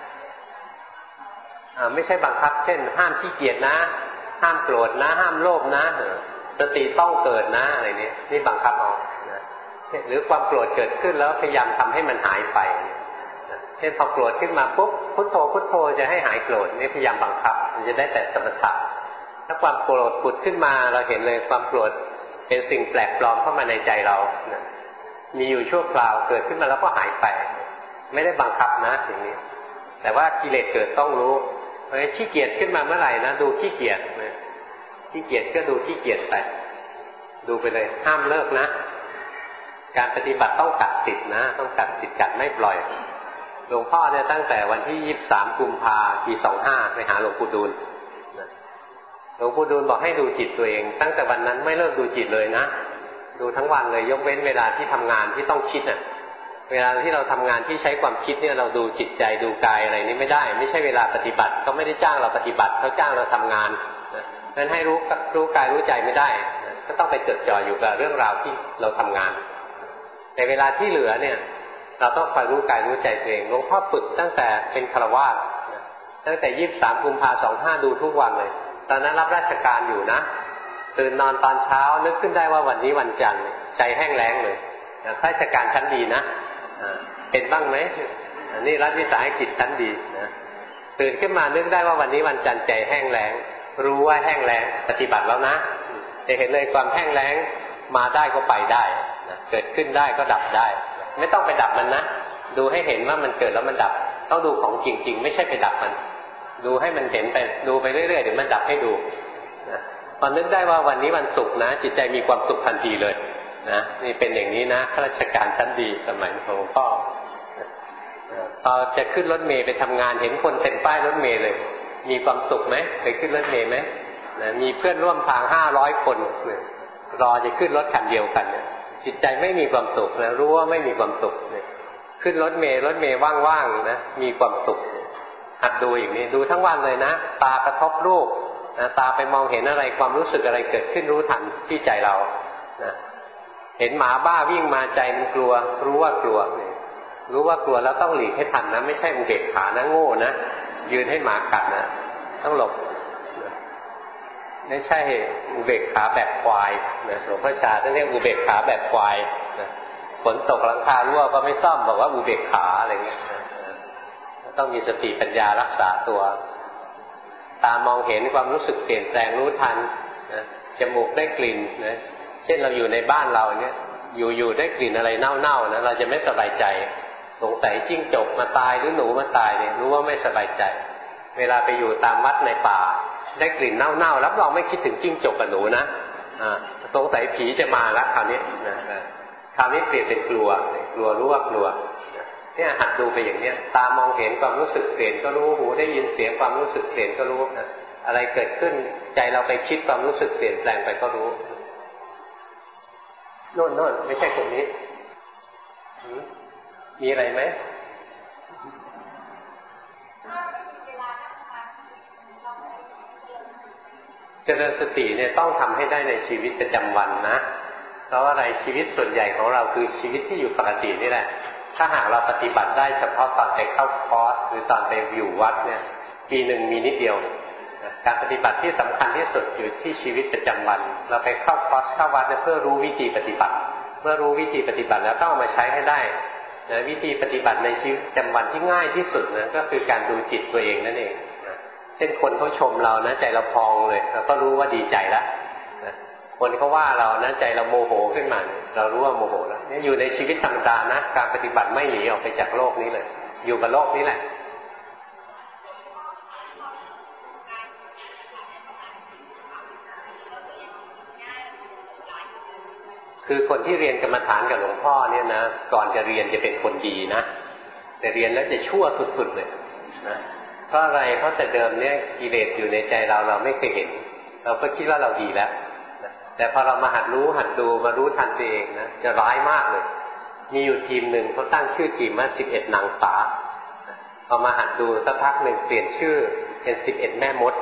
ไม่ใช่บังคับเช่นห้ามขี้เกียจนะห้ามโกรธนะห้ามโลภนะสติต้องเกิดนะอะไรนี้นี่บังคับเอาหรือความโกรธเกิดขึ้นแล้วพยายามทำให้มันหายไปเช่นพอโกรธขึ้นมาปุ๊บพุทโธพุทโธจะให้หายโกรธนี่พยายามบังคับมันจะได้แต่สมถะถ้าความโกรธผุดขึ้นมาเราเห็นเลยความโกรธเป็นสิ่งแปลกปลอมเข้ามาในใจเรามีอยู่ชั่วคราวเกิดขึ้นมาแล้วก็หายไปไม่ได้บังคับนะอย่างนี้แต่ว่ากิเลสเกิดต้องรู้เพราะฉะนั้นขี้เกียจขึ้นมาเมื่อไหร่นะดูขี้เกียจขี้เกียจก็ดูขี้เกียจไปดูไปเลยห้ามเลิกนะการปฏิบัติต้องกัดติดนะต้องกัดติดกัดไม่ปล่อยหลวงพ่อเนี่ยตั้งแต่วันที่23 กุมภาพันธ์ ปี 25ไปหาหลวงปู่ดูลหลวงปู่ดูลบอกให้ดูจิตตัวเองตั้งแต่วันนั้นไม่เลิกดูจิตเลยนะดูทั้งวันเลยยกเว้นเวลาที่ทำงานที่ต้องคิดเวลาที่เราทำงานที่ใช้ความคิดเนี่ยเราดูจิตใจดูกายอะไรนี้ไม่ได้ไม่ใช่เวลาปฏิบัติเขาไม่ได้จ้างเราปฏิบัติเขาจ้างเราทำงานนั้นให้รู้กายรู้ใจไม่ได้ก็ต้องไปจดจ่ออยู่กับเรื่องราวที่เราทำงานแต่เวลาที่เหลือเนี่ยเราต้องคอยรู้กายรู้ใจตัวเองหลวงพ่อฝึกตั้งแต่เป็นฆราวาสตั้งแต่23 กุมภาพันธ์ 25ดูทุกวันเลยตอนนั้นรับราชการอยู่นะตื่นนอนตอนเช้านึกขึ้นได้ว่าวันนี้วันจันทร์ใจแห้งแล้งเลยข้าราชการชั้นดีนะเป็นบ้างไหมนี่รัฐวิสาหกิจชั้นดีนะตื่นขึ้นมานึกได้ว่าวันนี้วันจันทร์ใจแห้งแล้งรู้ว่าแห้งแล้งปฏิบัติแล้วนะจะเห็นเลยความแห้งแล้งมาได้ก็ไปได้เกิดขึ้นได้ก็ดับได้ไม่ต้องไปดับมันนะดูให้เห็นว่ามันเกิดแล้วมันดับต้องดูของจริงๆไม่ใช่ไปดับมันดูให้มันเห็นไปดูไปเรื่อยๆเดี๋ยวมันดับให้ดูพอนึกได้ว่าวันนี้วันศุกร์นะจิตใจมีความสุขทันทีเลยนะนี่เป็นอย่างนี้นะข้าราชการชั้นดีสมัยหลวงพ่อพอจะขึ้นรถเมล์ไปทำงานเห็นคนเต็มป้ายรถเมล์เลยมีความสุขไหมเคยขึ้นรถเมล์ไหมนะมีเพื่อนร่วมทาง500 คนรอจะขึ้นรถคันเดียวกันเนี่ยจิตใจไม่มีความสุขนะรู้ว่าไม่มีความสุขเนี่ยขึ้นรถเมล์ว่างๆนะมีความสุขหัดดูอย่างนี้ดูทั้งวันเลยนะตากระทบรูปนะตาไปมองเห็นอะไรความรู้สึกอะไรเกิดขึ้นรู้ทันที่ใจเรานะเห็นหมาบ้าวิ่งมาใจมันกลัวรู้ว่ากลัวรู้ว่ากลัวแล้วต้องหลีกให้ทันนะไม่ใช่อุเบกขานะโง่นะยืนให้หมากัดนะต้องหลบไม่ใช่อุเบกขาแบบควายนะหลวงพ่อชาท่านเรียกอุเบกขาแบบควายนะฝนตกหลังคารั่วก็ไม่ซ่อมบอกว่าอุเบกขาอะไรเงี้ยต้องมีสติปัญญารักษาตัวตามองเห็นความรู้สึกเปลี่ยนแปลงรู้ทันนะจมูกได้กลิ่นนะเช่นเราอยู่ในบ้านเราเนี่ยอยู่ได้กลิ่นอะไรเน่าๆนะเราจะไม่สบายใจสงสัยจิ้งจกมาตายหรือหนูมาตายเนี่ยรู้ว่าไม่สบายใจเวลาไปอยู่ตามวัดในป่าได้กลิ่นเน่าๆรับรองไม่คิดถึงจิ้งจกกับหนูนะสงสัยผีจะมาแล้วคราวนี้นะคราวนี้เปลี่ยนเป็นกลัวรู้ว่ากลัวเนี่ยหัดดูไปอย่างเนี้ยตามองเห็นความรู้สึกเปลี่ยนก็รู้หูได้ยินเสียงความรู้สึกเปลี่ยนก็รู้นะอะไรเกิดขึ้นใจเราไปคิดความรู้สึกเปลี่ยนแปลงไปก็รู้โน่นไม่ใช่คนนี้มีอะไรไหมเจริญสติเนี่ยต้องทำให้ได้ในชีวิตประจำวันนะเพราะอะไรชีวิตส่วนใหญ่ของเราคือชีวิตที่อยู่ปกตินี่แหละถ้าหากเราปฏิบัติได้เฉพาะตอนไปเข้าคอร์สหรือตอนไปอยู่วัดเนี่ยปีหนึ่งมีนิดเดียวการปฏิบัติที่สำคัญที่สุดอยู่ที่ชีวิตประจำวันเราไปเข้าคอร์สเข้าวัดเพื่อรู้วิธีปฏิบัติเมื่อรู้วิธีปฏิบัติแล้วต้องเอามาใช้ให้ได้วิธีปฏิบัติในชีวิตประจำวันที่ง่ายที่สุดนะก็คือการดูจิตตัวเองนั่นเองเช่นคนเขาชมเรานะใจเราพองเลยเราก็รู้ว่าดีใจแล้วคนเขาว่าเรานะใจเราโมโหขึ้นมาเรารู้ว่าโมโหแล้วนี่อยู่ในชีวิตธรรมดานะการปฏิบัติไม่หนีออกไปจากโลกนี้เลยอยู่กับโลกนี้แหละคือคนที่เรียนกรรมฐานกับหลวงพ่อเนี่ยนะก่อนจะเรียนจะเป็นคนดีนะแต่เรียนแล้วจะชั่วสุดๆเลยนะเพราะอะไรเพราะแต่เดิมเนี่ยกิเลสอยู่ในใจเราไม่เคยเห็นเราก็คิดว่าเราดีแล้วแต่พอเรามาหัดรู้หัดดูมารู้ทันตัวเองนะจะร้ายมากเลยมีอยู่ทีมหนึ่งเขาตั้งชื่อทีมว่า11 นางฟ้าพอมาหัดดูสักพักหนึ่งเปลี่ยนชื่อเป็น11 แม่มด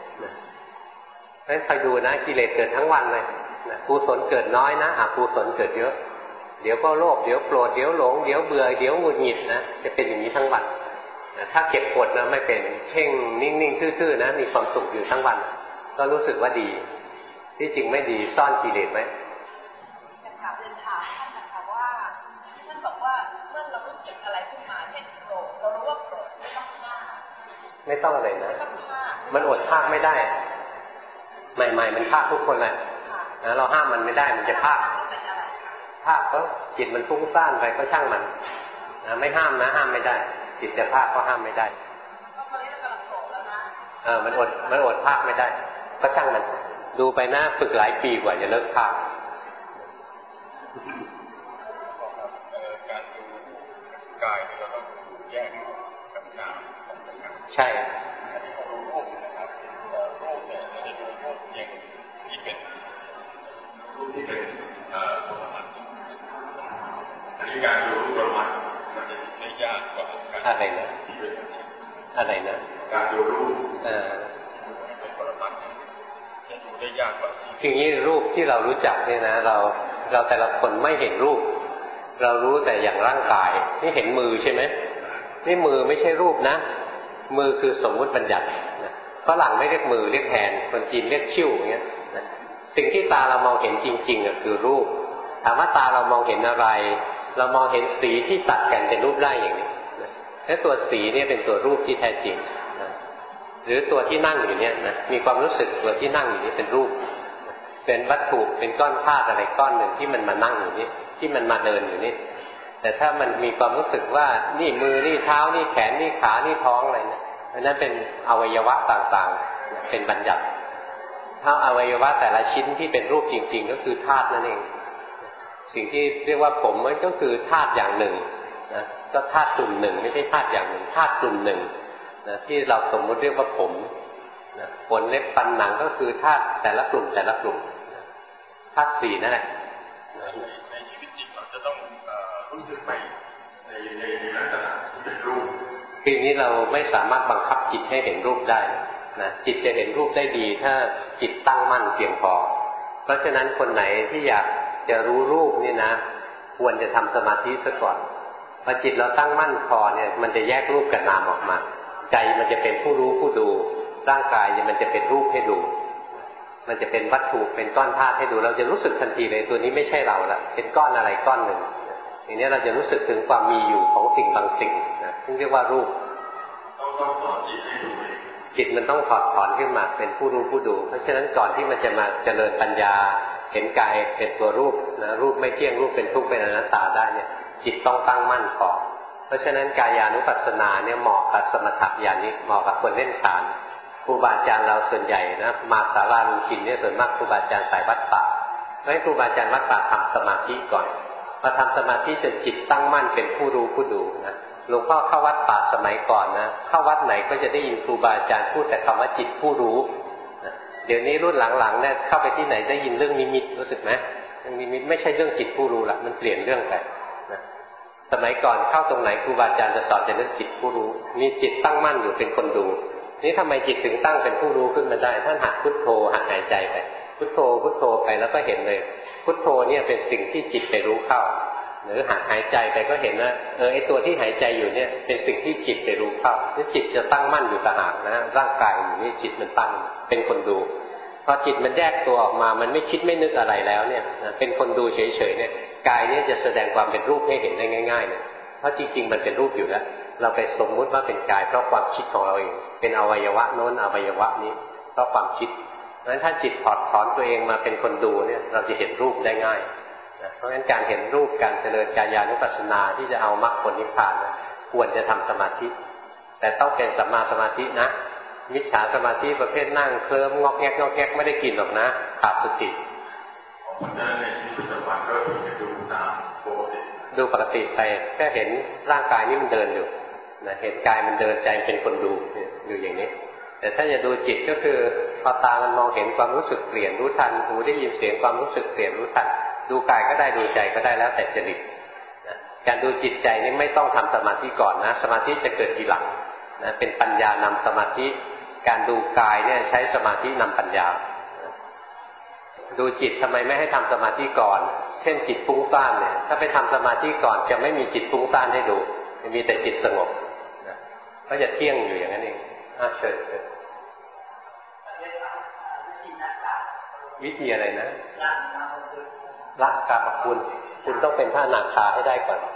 นั้นคอยดูนะกิเลสเกิดทั้งวันเลยกุศลเกิดน้อยนะอกุศลเกิดเยอะเดี๋ยวก็โลภเดี๋ยวโกรธเดี๋ยวหลงเดี๋ยวเบื่อเดี๋ยวหงุดหงิดนะจะเป็นอย่างนี้ทั้งวันถ้าเก็บกดนะไม่เป็นเพ่งนิ่งๆทื่อๆนะมีความสุขอยู่ทั้งวันก็รู้สึกว่าดีที่จริงไม่ดีซ่อนกิเลสไหมจะถามเรียนถามท่านนะคะว่าท่านบอกว่าเมื่อเรารู้สึกอะไรขึ้นมาเช่นโกรธเรารู้ว่าโกรธไม่ต้องฆ่าไม่ต้องอะไรนะมันอดภาคไม่ได้ใหม่ๆมันภาคทุกคนแหละนะเราห้ามมันไม่ได้มันจะภาคก็จิตมันฟุ้งซ่านไปก็ช่างมันนะไม่ห้ามนะห้ามไม่ได้จิตจะภาคก็ห้ามไม่ได้มันอดภาคไม่ได้ก็ช่างมันดูไปหน้าฝึกหลายปีกว่าจะเลิกภาคการดูกายเราต้องแยกกับนามใช่ที่เรารู้รูปนะครับรูปเนี่ยจะดูรูปอย่างที่เป็นรูปที่เป็นปรมัตถ์อันนี้การดูรูปปรมัตถ์มันจะไม่ยากกว่าการอะไรนะการดูรูปเป็นปรมัตถ์จะดูได้ยากกว่าคืองี้รูปที่เรารู้จักเนี่ยนะเราแต่ละคนไม่เห็นรูปเรารู้แต่อย่างร่างกายนี่เห็นมือใช่ไหมนี่มือไม่ใช่รูปนะมือคือสมมุติบัญญัติฝรั่งไม่เรียกมือเรียกแฮนด์คนจีนเรียกชิ่วอย่างเงี้ยสิ่งที่ตาเรามองเห็นจริงๆคือรูปถามว่าตาเรามองเห็นอะไรเรามองเห็นสีที่ตัดกันเป็นรูปร่างอย่างนี้และตัวสีนี่เป็นตัวรูปที่แท้จริงหรือตัวที่นั่งอยู่เนี่ยนะมีความรู้สึกตัวที่นั่งอยู่นี้เป็นรูปเป็นวัตถุเป็นก้อนธาตุอะไรก้อนหนึ่งที่มันมานั่งอยู่นี่ที่มันมาเดินอยู่นี่แต่ถ้ามันมีความรู้สึกว่านี่มือนี่เท้านี่แขนนี่ขานี่ท้องอะไรเนี่ยนั่นเป็นอวัยวะต่างๆเป็นบัญญัติถ้าอวัยวะแต่ละชิ้นที่เป็นรูปจริงๆก็คือธาตุนั่นเองสิ่งที่เรียกว่าผมมันก็คือธาตุอย่างหนึ่งนะก็ธาตุกลุ่มหนึ่งไม่ใช่ธาตุอย่างหนึ่งธาตุกลุ่มหนึ่งนะที่เราสมมติเรียกว่าผมนะขนเล็บฟันหนังก็คือธาตุแต่ละกลุ่มธาตุสี่นั่นแหละในชีวิตจริงเราจะต้องรู้สึกไปในลักษณะที่เป็นรูปทีนี้เราไม่สามารถบังคับจิตให้เห็นรูปได้นะจิตจะเห็นรูปได้ดีถ้าจิตตั้งมั่นเพียงพอเพราะฉะนั้นคนไหนที่อยากจะรู้รูปนี่นะควรจะทำสมาธิซะก่อนพอจิตเราตั้งมั่นพอเนี่ยมันจะแยกรูปกับนามออกมาใจมันจะเป็นผู้รู้ผู้ดูร่างกายมันจะเป็นรูปให้ดูมันจะเป็นวัตถุเป็นก้อนธาตุให้ดูเราจะรู้สึกทันทีเลยตัวนี้ไม่ใช่เราละเป็นก้อนอะไรก้อนหนึ่งอย่างนี้เราจะรู้สึกถึงความมีอยู่ของสิ่งบางสิ่งนะซึ่งเรียกว่ารูปต้องสอนจิตให้ดูจิตมันต้องถอดถอนขึ้นมาเป็นผู้รู้ผู้ดูเพราะฉะนั้นก่อนที่มันจะมาเจริญปัญญาเห็นกายเป็นตัวรูปนะรูปไม่เที่ยงรูปเป็นทุกข์เป็นอนัตตาได้เนี่ยจิตต้องตั้งมั่นก่อนเพราะฉะนั้นกายานุปัสสนาเนี่ยเหมาะกับสมถะญาณนี้เหมาะกับคนเล่นฌานครูบาอาจารย์เราส่วนใหญ่นะมาศาลาลุงชินเนี่ยส่วนมากครูบาอาจารย์สายวัดป่าเพราะฉะนั้นครูบาอาจารย์วัดป่าทำสมาธิก่อนพอทำสมาธิจนจิตตั้งมั่นเป็นผู้รู้ผู้ดูนะหลวงพ่อเข้าวัดป่าสมัยก่อนนะเข้าวัดไหนก็จะได้ยินครูบาอาจารย์พูดแต่คำว่าจิตผู้รู้เดี๋ยวนี้รุ่นหลังๆเนี่ยเข้าไปที่ไหนได้ยินเรื่องนิมิตรู้สึกไหมเรื่องนิมิตไม่ใช่เรื่องจิตผู้รู้ละมันเปลี่ยนเรื่องไปนะสมัยก่อนเข้าตรงไหนครูบาอาจารย์จะสอนแต่เรื่องจิตผู้รู้มีจิตตั้งมั่นอยู่เป็นคนดูนี่ทำไมจิตถึงตั้งเป็นผู้รู้ขึ้นมาได้ท่านหัดพุทโธหัดหายใจไปพุทโธไปแล้วก็เห็นเลยพุทโธเนี่ยเป็นสิ่งที่จิตไปรู้เข้าหรือหัดหายใจไปก็เห็นว่าไอ้ตัวที่หายใจอยู่เนี่ยเป็นสิ่งที่จิตไปรู้เข้านี่จิตจะตั้งมั่นอยู่ต่างหากนะร่างกายอยู่นี่จิตมันตั้งเป็นคนดูพอจิตมันแยกตัวออกมามันไม่คิดไม่นึกอะไรแล้วเนี่ยเป็นคนดูเฉยๆเนี่ยกายเนี่ยจะแสดงความเป็นรูปให้เห็นได้ง่ายๆเลยเพราะจริงๆมันเป็นรูปอยู่แล้วเราไปสมมุติว่าเป็นกายเพราะความคิดของเราเองเป็นอวัยวะโน้นอวัยวะนี้เพราะความคิดเพราะฉะนั้นถ้าจิตถอดถอนตัวเองมาเป็นคนดูเนี่ยเราจะเห็นรูปได้ง่ายเพราะฉะนั้นการเห็นรูปการเจริญกายานุปัสสนาที่จะเอามรรคผลนิพพานนะควรจะทำสมาธิแต่ต้องเป็นสัมมาสมาธินะมิจฉาสมาธิประเภทนั่งเคลิ้มงอกแงกไม่ได้กินหรอกนะขาดสติเพราะฉะนั้นในชีวิตประจำวันก็ถึงจะดูตามปกติดูปกติไปแค่เห็นร่างกายนี้มันเดินอยู่นะเห็นกายมันเดินใจเป็นคนดูอยู่อย่างนี้แต่ถ้าจะดูจิตก็คือพอตามันมองเห็นความรู้สึกเปลี่ยนรู้ทันหูได้ยินเสียงความรู้สึกเปลี่ยนรู้ทันดูกายก็ได้ดูใจก็ได้แล้วแต่จริตนะการดูจิตใจนี่ไม่ต้องทำสมาธิก่อนนะสมาธิจะเกิดทีหลังนะเป็นปัญญานำสมาธิการดูกายเนี่ยใช้สมาธินำปัญญาดูจิตทำไมไม่ให้ทำสมาธิก่อนเช่นจิตฟุ้งซ่านเนี่ยถ้าไปทำสมาธิก่อนจะไม่มีจิตฟุ้งซ่านให้ดูมีแต่จิตสงบนะก็จะเที่ยงอยู่อย่างนั้นเองเชิญวิธีอะไรนะละกามคุณต้องเป็นพระอนาคาให้ได้ก่อน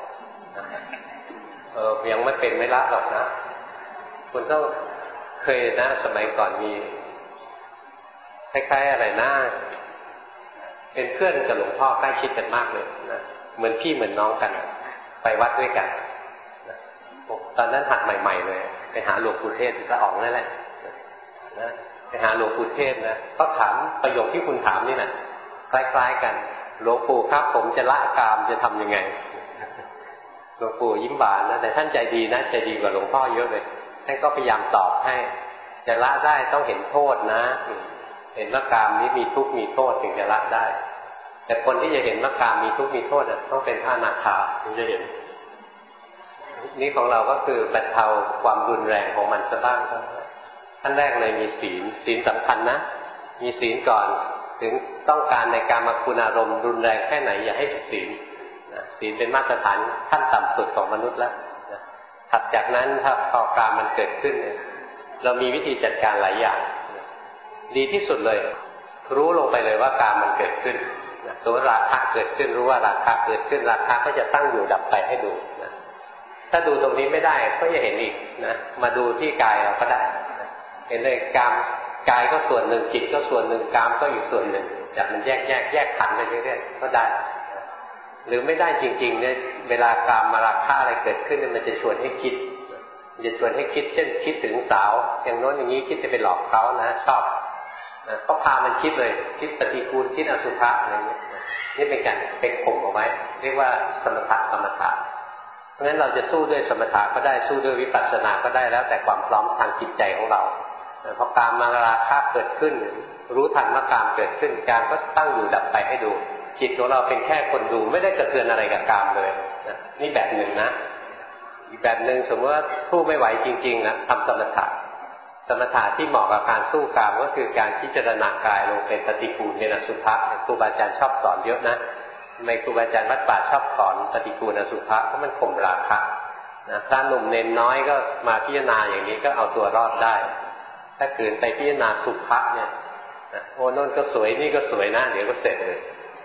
ยังไม่เป็นไม่ละหรอกนะคุณต้องเคยนะสมัยก่อนมีคล้ายๆอะไรนะเป็นเพื่อนกับหลวงพ่อใกล้ชิดกันมากเลยนะเหมือนพี่เหมือนน้องกันไปวัดด้วยกันนะตอนนั้นหัดใหม่ๆเลยไปหาหลวงปู่เทศที่ละอองนั่นแหละนะไปหาหลวงปู่เทศนะก็ถามประโยคที่คุณถามนี่นะคล้ายๆกันหลวงปู่ครับผมจะละกามจะทำยังไงหลวงปู่ยิ้มหวานนะแต่ท่านใจดีนะใจดีกว่าหลวงพ่อเยอะเลยท่านก็พยายามตอบให้จะละได้ต้องเห็นโทษนะเห็นว่ากามนี้มีทุกข์มีโทษถึงจะละได้แต่คนที่จะเห็นว่ากามมีทุกข์มีโทษต้องเป็นพระอนาคาถึงจะเห็นนี่ของเราก็คือบรรเทาความรุนแรงของมันซะบ้างขั้นแรกเลยมีศีลสำคัญนะมีศีลก่อนถึงต้องการในการมาคุณอารมณ์รุนแรงแค่ไหนอย่าให้ผิดศีลศีลเป็นมาตรฐานขั้นต่ำสุดของมนุษย์แล้วถัดจากนั้นถ้าพอกามมันเกิดขึ้นเนี่ยเรามีวิธีจัดการหลายอย่างดีที่สุดเลยรู้ลงไปเลยว่ากามมันเกิดขึ้นตัวราคะเกิดขึ้นรู้ว่าราคะเกิดขึ้นราคะก็จะตั้งอยู่ดับไปให้ดูนะถ้าดูตรงนี้ไม่ได้ก็จะเห็นอีกนะมาดูที่กายเราก็ได้เห็นเลยกามกายก็ส่วนหนึ่งจิตก็ส่วนหนึ่งกามก็อีกส่วนหนึ่งจากมันแยกขันไปเรื่อยๆก็ได้หรือไม่ได้จริงๆเนี่ยเวลากามมาราคะอะไรเกิดขึ้นมันจะชวนให้คิดจะชวนให้คิดเช่นคิดถึงสาวอย่างโน้นอย่างนี้คิดจะไปหลอกเขานะชอบนะก็พามันคิดเลยคิดปฏิกูลคิดอสุภะอะไรอย่างนี้นี่เป็นการเป็นข่มเอาไว้เรียกว่าสมถะกรรมฐานเพราะฉะนั้นเราจะสู้ด้วยสมถะก็ได้สู้ด้วยวิปัสสนาก็ได้แล้วแต่ความพร้อมทางจิตใจของเราพอกามมาราคะเกิดขึ้นรู้ทันว่ากามเกิดขึ้นกามก็ตั้งอยู่ดับไปให้ดูจิตของเราเป็นแค่คนดูไม่ได้กระเทือนอะไรกับกามเลยนะนี่แบบหนึ่งนะอีกแบบหนึ่งสมมติว่าสู้ไม่ไหวจริงๆนะทำสมถะที่เหมาะกับการสู้กามก็คือการพิจารณากายลงเป็นปฏิกูลเป็นอสุภะครูบาอาจารย์ชอบสอนเยอะนะทำไมครูบาอาจารย์วัดป่าชอบสอนปฏิกูลอสุภะเพราะมันข่มราคะนะพระหนุ่มเนนน้อยก็มาพิจารณาอย่างนี้ก็เอาตัวรอดได้ถ้าขืนไปพิจารณาสุภะเนี่ยโอ้โน่นก็สวยนี่ก็สวยนะเดี๋ยวก็เสร็จเลย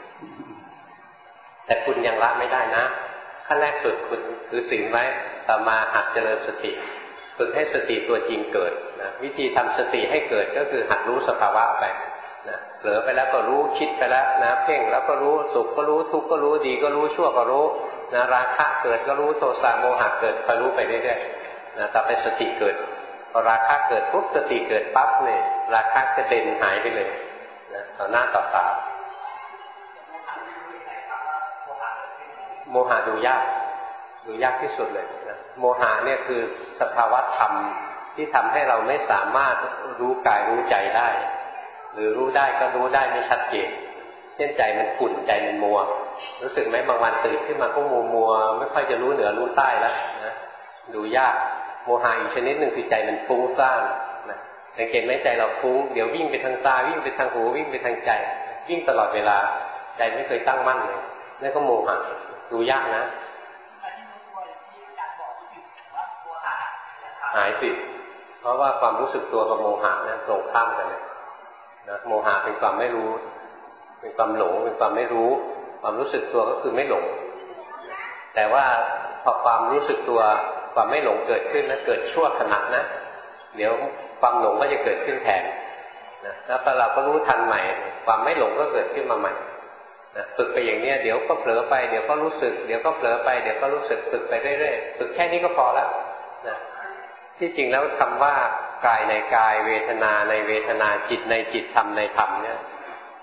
แต่คุณยังละไม่ได้นะขั้นแรกสุดคุณถือศีลไว้ต่อมาหัดเจริญสติฝึกให้สติตัวจริงเกิดนะวิธีทำสติให้เกิดก็คือหัดรู้สภาวะไปนะเผลอไปแล้วก็รู้คิดไปแล้วนะเพ่งแล้วก็รู้สุขก็รู้ทุกข์ก็รู้ดีก็รู้ชั่วก็รู้นะราคะเกิดก็รู้โทสะโมหะเกิดคอยรู้ไปเรื่อยๆนะต่อไปสติเกิดพอราคะเกิดปุ๊บสติเกิดปั๊บเนี่ยราคะจะเด่นหายไปเลยนะต่อหน้าต่อตาโมหะดูยากที่สุดเลยนะโมหะเนี่ยคือสภาวะธรรมที่ทำให้เราไม่สามารถรู้กายรู้ใจได้หรือรู้ได้ก็รู้ได้ไม่ชัดเจนเช่นใจมันขุ่นใจมันมัวรู้สึกไหมบางวันตื่นขึ้นมาก็มัวไม่ค่อยจะรู้เหนือรู้ใต้แล้วนะดูยากโมหะอีกชนิดหนึ่งคือใจมันฟุ้งซ่านนะสังเกตไหมใจเราฟุ้งเดี๋ยววิ่งไปทางตาวิ่งไปทางหูวิ่งไปทางใจวิ่งตลอดเวลาใจไม่เคยตั้งมั่นเลยนั่นก็โมหะดูยากนะหายสิเพราะว่าความรู้สึกตัวกับโมหะนั้นตรงข้ามกันเลยนะโมหะเป็นความไม่รู้เป็นความหลงเป็นความไม่รู้ความรู้สึกตัวก็คือไม่หลงแต่ว่าพอความรู้สึกตัวความไม่หลงเกิดขึ้นนะเกิดชั่วขณะนะเดี๋ยวความหลงก็จะเกิดขึ้นแทนนะแล้วพอเราก็รู้ทันใหม่ความไม่หลงก็เกิดขึ้นมาใหม่นะฝึกไปอย่างนี้เดี๋ยวก็เผลอไปเดี๋ยวก็รู้สึกเดี๋ยวก็เผลอไปเดี๋ยวก็รู้สึกฝึกไปเรื่อยๆฝึกแค่นี้ก็พอแล้วนะที่จริงแล้วคำว่ากายในกายเวทนาในเวทนาจิตในจิตธรรมในธรรมเนี่ย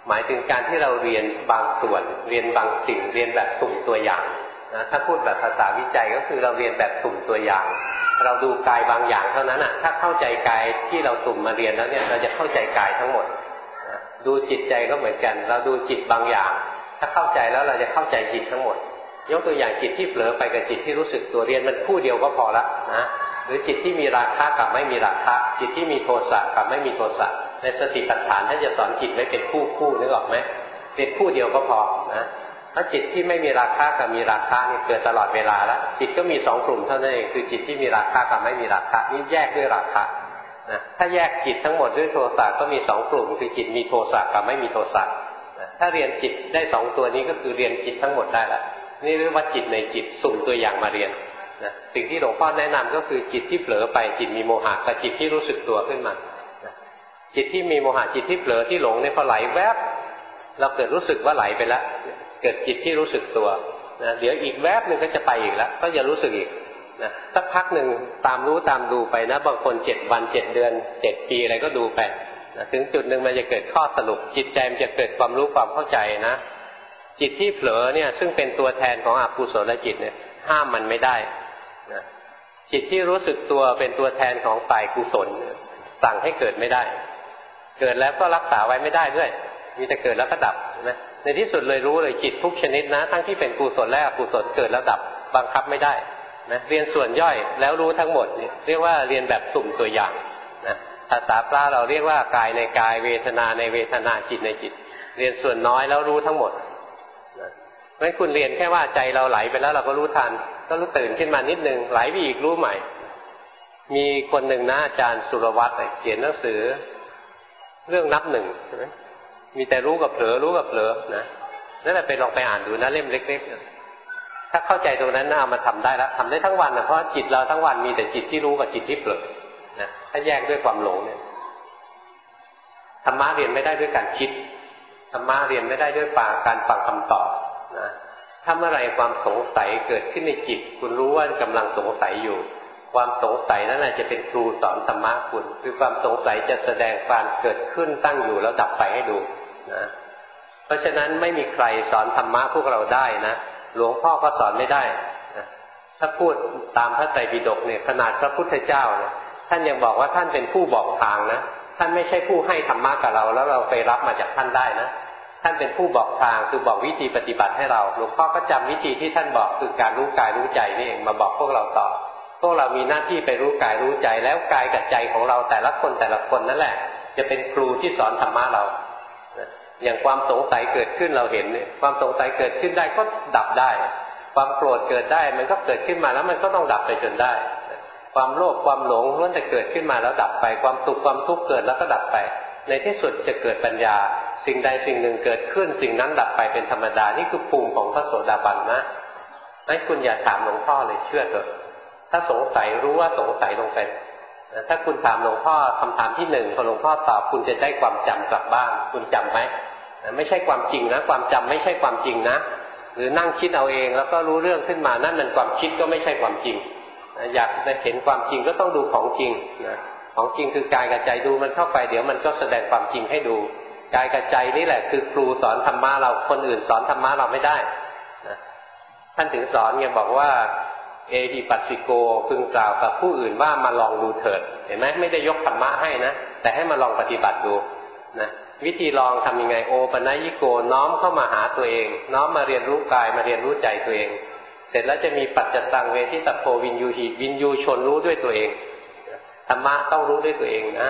หมายถึงการที่เราเรียนบางส่วนเรียนบางสิ่งเรียนแบบสุ่มตัวอย่างนะถ้าพูดแบบภาษาวิจัยก็คือเราเรียนแบบสุ่มตัวอย่างเราดูกายบางอย่างเท่านั้นถ้าเข้าใจกายที่เราสุ่มมาเรียนแล้วเนี่ยเราจะเข้าใจกายทั้งหมดดูจิตใจก็เหมือนกันเราดูจิตบางอย่างถ้าเข้าใจแล้วเราจะเข้าใจจิตทั้งหมดยกตัวอย่างจิตที่เผลอไปกับจิตที่รู้สึกตัวเรียนมันคู่เดียวก็พอละนะหรือจิตที่มีราคะกับไม่มีราคะจิตที่มีโทสะกับไม่มีโทสะในสติปัฏฐานท่านจะสอนจิตไว้เป็นคู่นึกออกไหมเป็นคู่เดียวก็พอนะถ้าจิตที่ไม่มีราคะกับมีราคะนี่เกิดตลอดเวลาแล้วจิตก็มี2กลุ่มเท่านั้นเองคือจิตที่มีราคะกับไม่มีราคะนี่แยกด้วยราคะนะถ้าแยกจิตทั้งหมดด้วยโทสะก็มี2กลุ่มคือจิตมีโทสะกับไม่มีโทสะนะถ้าเรียนจิตได้2ตัวนี้ก็คือเรียนจิตทั้งหมดได้ละนี่เรียกว่าจิตในจิตสุ่มตัวอย่างมาเรียนนะสิ่งที่หลวงพ่อแนะนำก็คือจิตที่เผลอไปจิตมีโมหะกับจิตที่รู้สึกตัวขึ้นมานะจิตที่มีโมหะจิตที่เผลอที่หลงเนี่ยพอไหลแวบเราเกิดรู้สึกว่าไหลไปแล้วเกิดจิตที่รู้สึกตัวนะเดี๋ยวอีกแวบหนึ่งก็จะไปอีกแล้วก็จะรู้สึกอีกนะสักพักหนึ่งตามรู้ตามดูไปนะบางคน7 วัน7 เดือน7 ปีอะไรก็ดูไปนะถึงจุดหนึ่งมันจะเกิดข้อสรุปจิตใจมันจะเกิดความรู้ความเข้าใจนะจิตที่เผลอเนี่ยซึ่งเป็นตัวแทนของอกุศลจิตเนี่ยห้ามมันไม่ได้นะจิตที่รู้สึกตัวเป็นตัวแทนของฝ่ายกุศลสั่งให้เกิดไม่ได้เกิดแล้วก็รักษาไว้ไม่ได้ด้วยมีแต่เกิดแล้วก็ดับนะในที่สุดเลยรู้เลยจิตทุกชนิดนะทั้งที่เป็นกุศลและอกุศลเกิดแล้วดับบังคับไม่ได้นะเรียนส่วนย่อยแล้วรู้ทั้งหมดเนี่ยเรียกว่าเรียนแบบสุ่มตัวอย่างนะภาษาพระเราเรียกว่ากายในกายเวทนาในเวทนาจิตในจิตเรียนส่วนน้อยแล้วรู้ทั้งหมดนะเพราะฉะนั้นคุณเรียนแค่ว่าใจเราไหลไปแล้วเราก็รู้ทันก็รู้ตื่นขึ้นมานิดนึงไหลไปอีกรู้ใหม่มีคนหนึ่งนะอาจารย์สุรวัตรเขียนหนังสือเรื่องนับหนึ่งใช่ไหมมีแต่รู้กับเผลอรู้กับเผลอนะนั่นแหละไปลองไปอ่านดูนะเล่มเล็กๆถ้าเข้าใจตรงนั้นน่ามาทำได้แล้วทำได้ทั้งวันนะเพราะจิตเราทั้งวันมีแต่จิตที่รู้กับจิตที่เผลอนะถ้าแยกด้วยความหลงเนี่ยธรรมะเรียนไม่ได้ด้วยการคิดธรรมะเรียนไม่ได้ด้วยการฟังคำตอบนะถ้าเมื่อไรความสงสัยเกิดขึ้นในจิตคุณรู้ว่ากำลังสงสัยอยู่ความสงสัยนั่นแหละจะเป็นครูสอนธรรมะคุณคือความสงสัยจะแสดงการเกิดขึ้นตั้งอยู่แล้วดับไปให้ดูนะเพราะฉะนั้นไม่มีใครสอนธรรมะพวกเราได้นะหลวงพ่อก็สอนไม่ได้นะถ้าพูดตามพระไตรปิฎกเนี่ยขนาดพระพุทธเจ้าเนี่ยท่านยังบอกว่าท่านเป็นผู้บอกทางนะท่านไม่ใช่ผู้ให้ธรรมะกับเราแล้วเราไปรับมาจากท่านได้นะท่านเป็นผู้บอกทางคือบอกวิธีปฏิบัติให้เราหลวงพ่อก็จำวิธีที่ท่านบอกคือการรู้กายรู้ใจนี่เองมาบอกพวกเราต่อพวกเรามีหน้าที่ไปรู้กายรู้ใจแล้วกายกับใจของเราแต่ละคนนั่นแหละจะเป็นครูที่สอนธรรมะเราอย่างความสงสัยเกิดขึ้นเราเห็นเนี่ยความสงสัยเกิดขึ้นได้ก็ดับได้ความโกรธเกิดได้มันก็เกิดขึ้นมาแล้วมันก็ต้องดับไปจนได้ความโลภความหลงล้วนแต่เกิดขึ้นมาแล้วดับไปความสุขความทุกข์เกิดแล้วก็ดับไปในที่สุดจะเกิดปัญญาสิ่งใดสิ่งหนึ่งเกิดขึ้นสิ่งนั้นดับไปเป็นธรรมดานี่คือภูมิของพระโสดาบันนะให้คุณอย่าถามหลวงพ่อเลยเชื่อเถอะถ้าสงสัยรู้ว่าสงสัยลงไปถ้าคุณถามหลวงพ่อคำถามที่1พอหลวงพ่อตอบคุณจะได้ความจำกลับบ้านคุณจำไหมไม่ใช่ความจริงนะความจำไม่ใช่ความจริงนะหรือนั่งคิดเอาเองแล้วก็รู้เรื่องขึ้นมานั่นมันความคิดก็ไม่ใช่ความจริงอยากจะเห็นความจริงก็ต้องดูของจริงนะของจริงคือกายกับใจดูมันเข้าไปเดี๋ยวมันก็แสดงความจริงให้ดูกายกับใจนี่แหละคือครูสอนธรรมะเราคนอื่นสอนธรรมะเราไม่ได้นะท่านถึงสอนเนี่ยบอกว่าเอหิปัสสิโกพึงกล่าวกับผู้อื่นว่ามาลองดูเถิดเห็นไหมไม่ได้ยกธรรมะให้นะแต่ให้มาลองปฏิบัติดูนะวิธีลองทำยังไงโอปนัยยิโกน้อมเข้ามาหาตัวเองน้อมมาเรียนรู้กายมาเรียนรู้ใจตัวเองเสร็จแล้วจะมีปัจจตังเวทิตโพวินยูหิวินยูชนรู้ด้วยตัวเองธรรมะต้องรู้ด้วยตัวเองนะ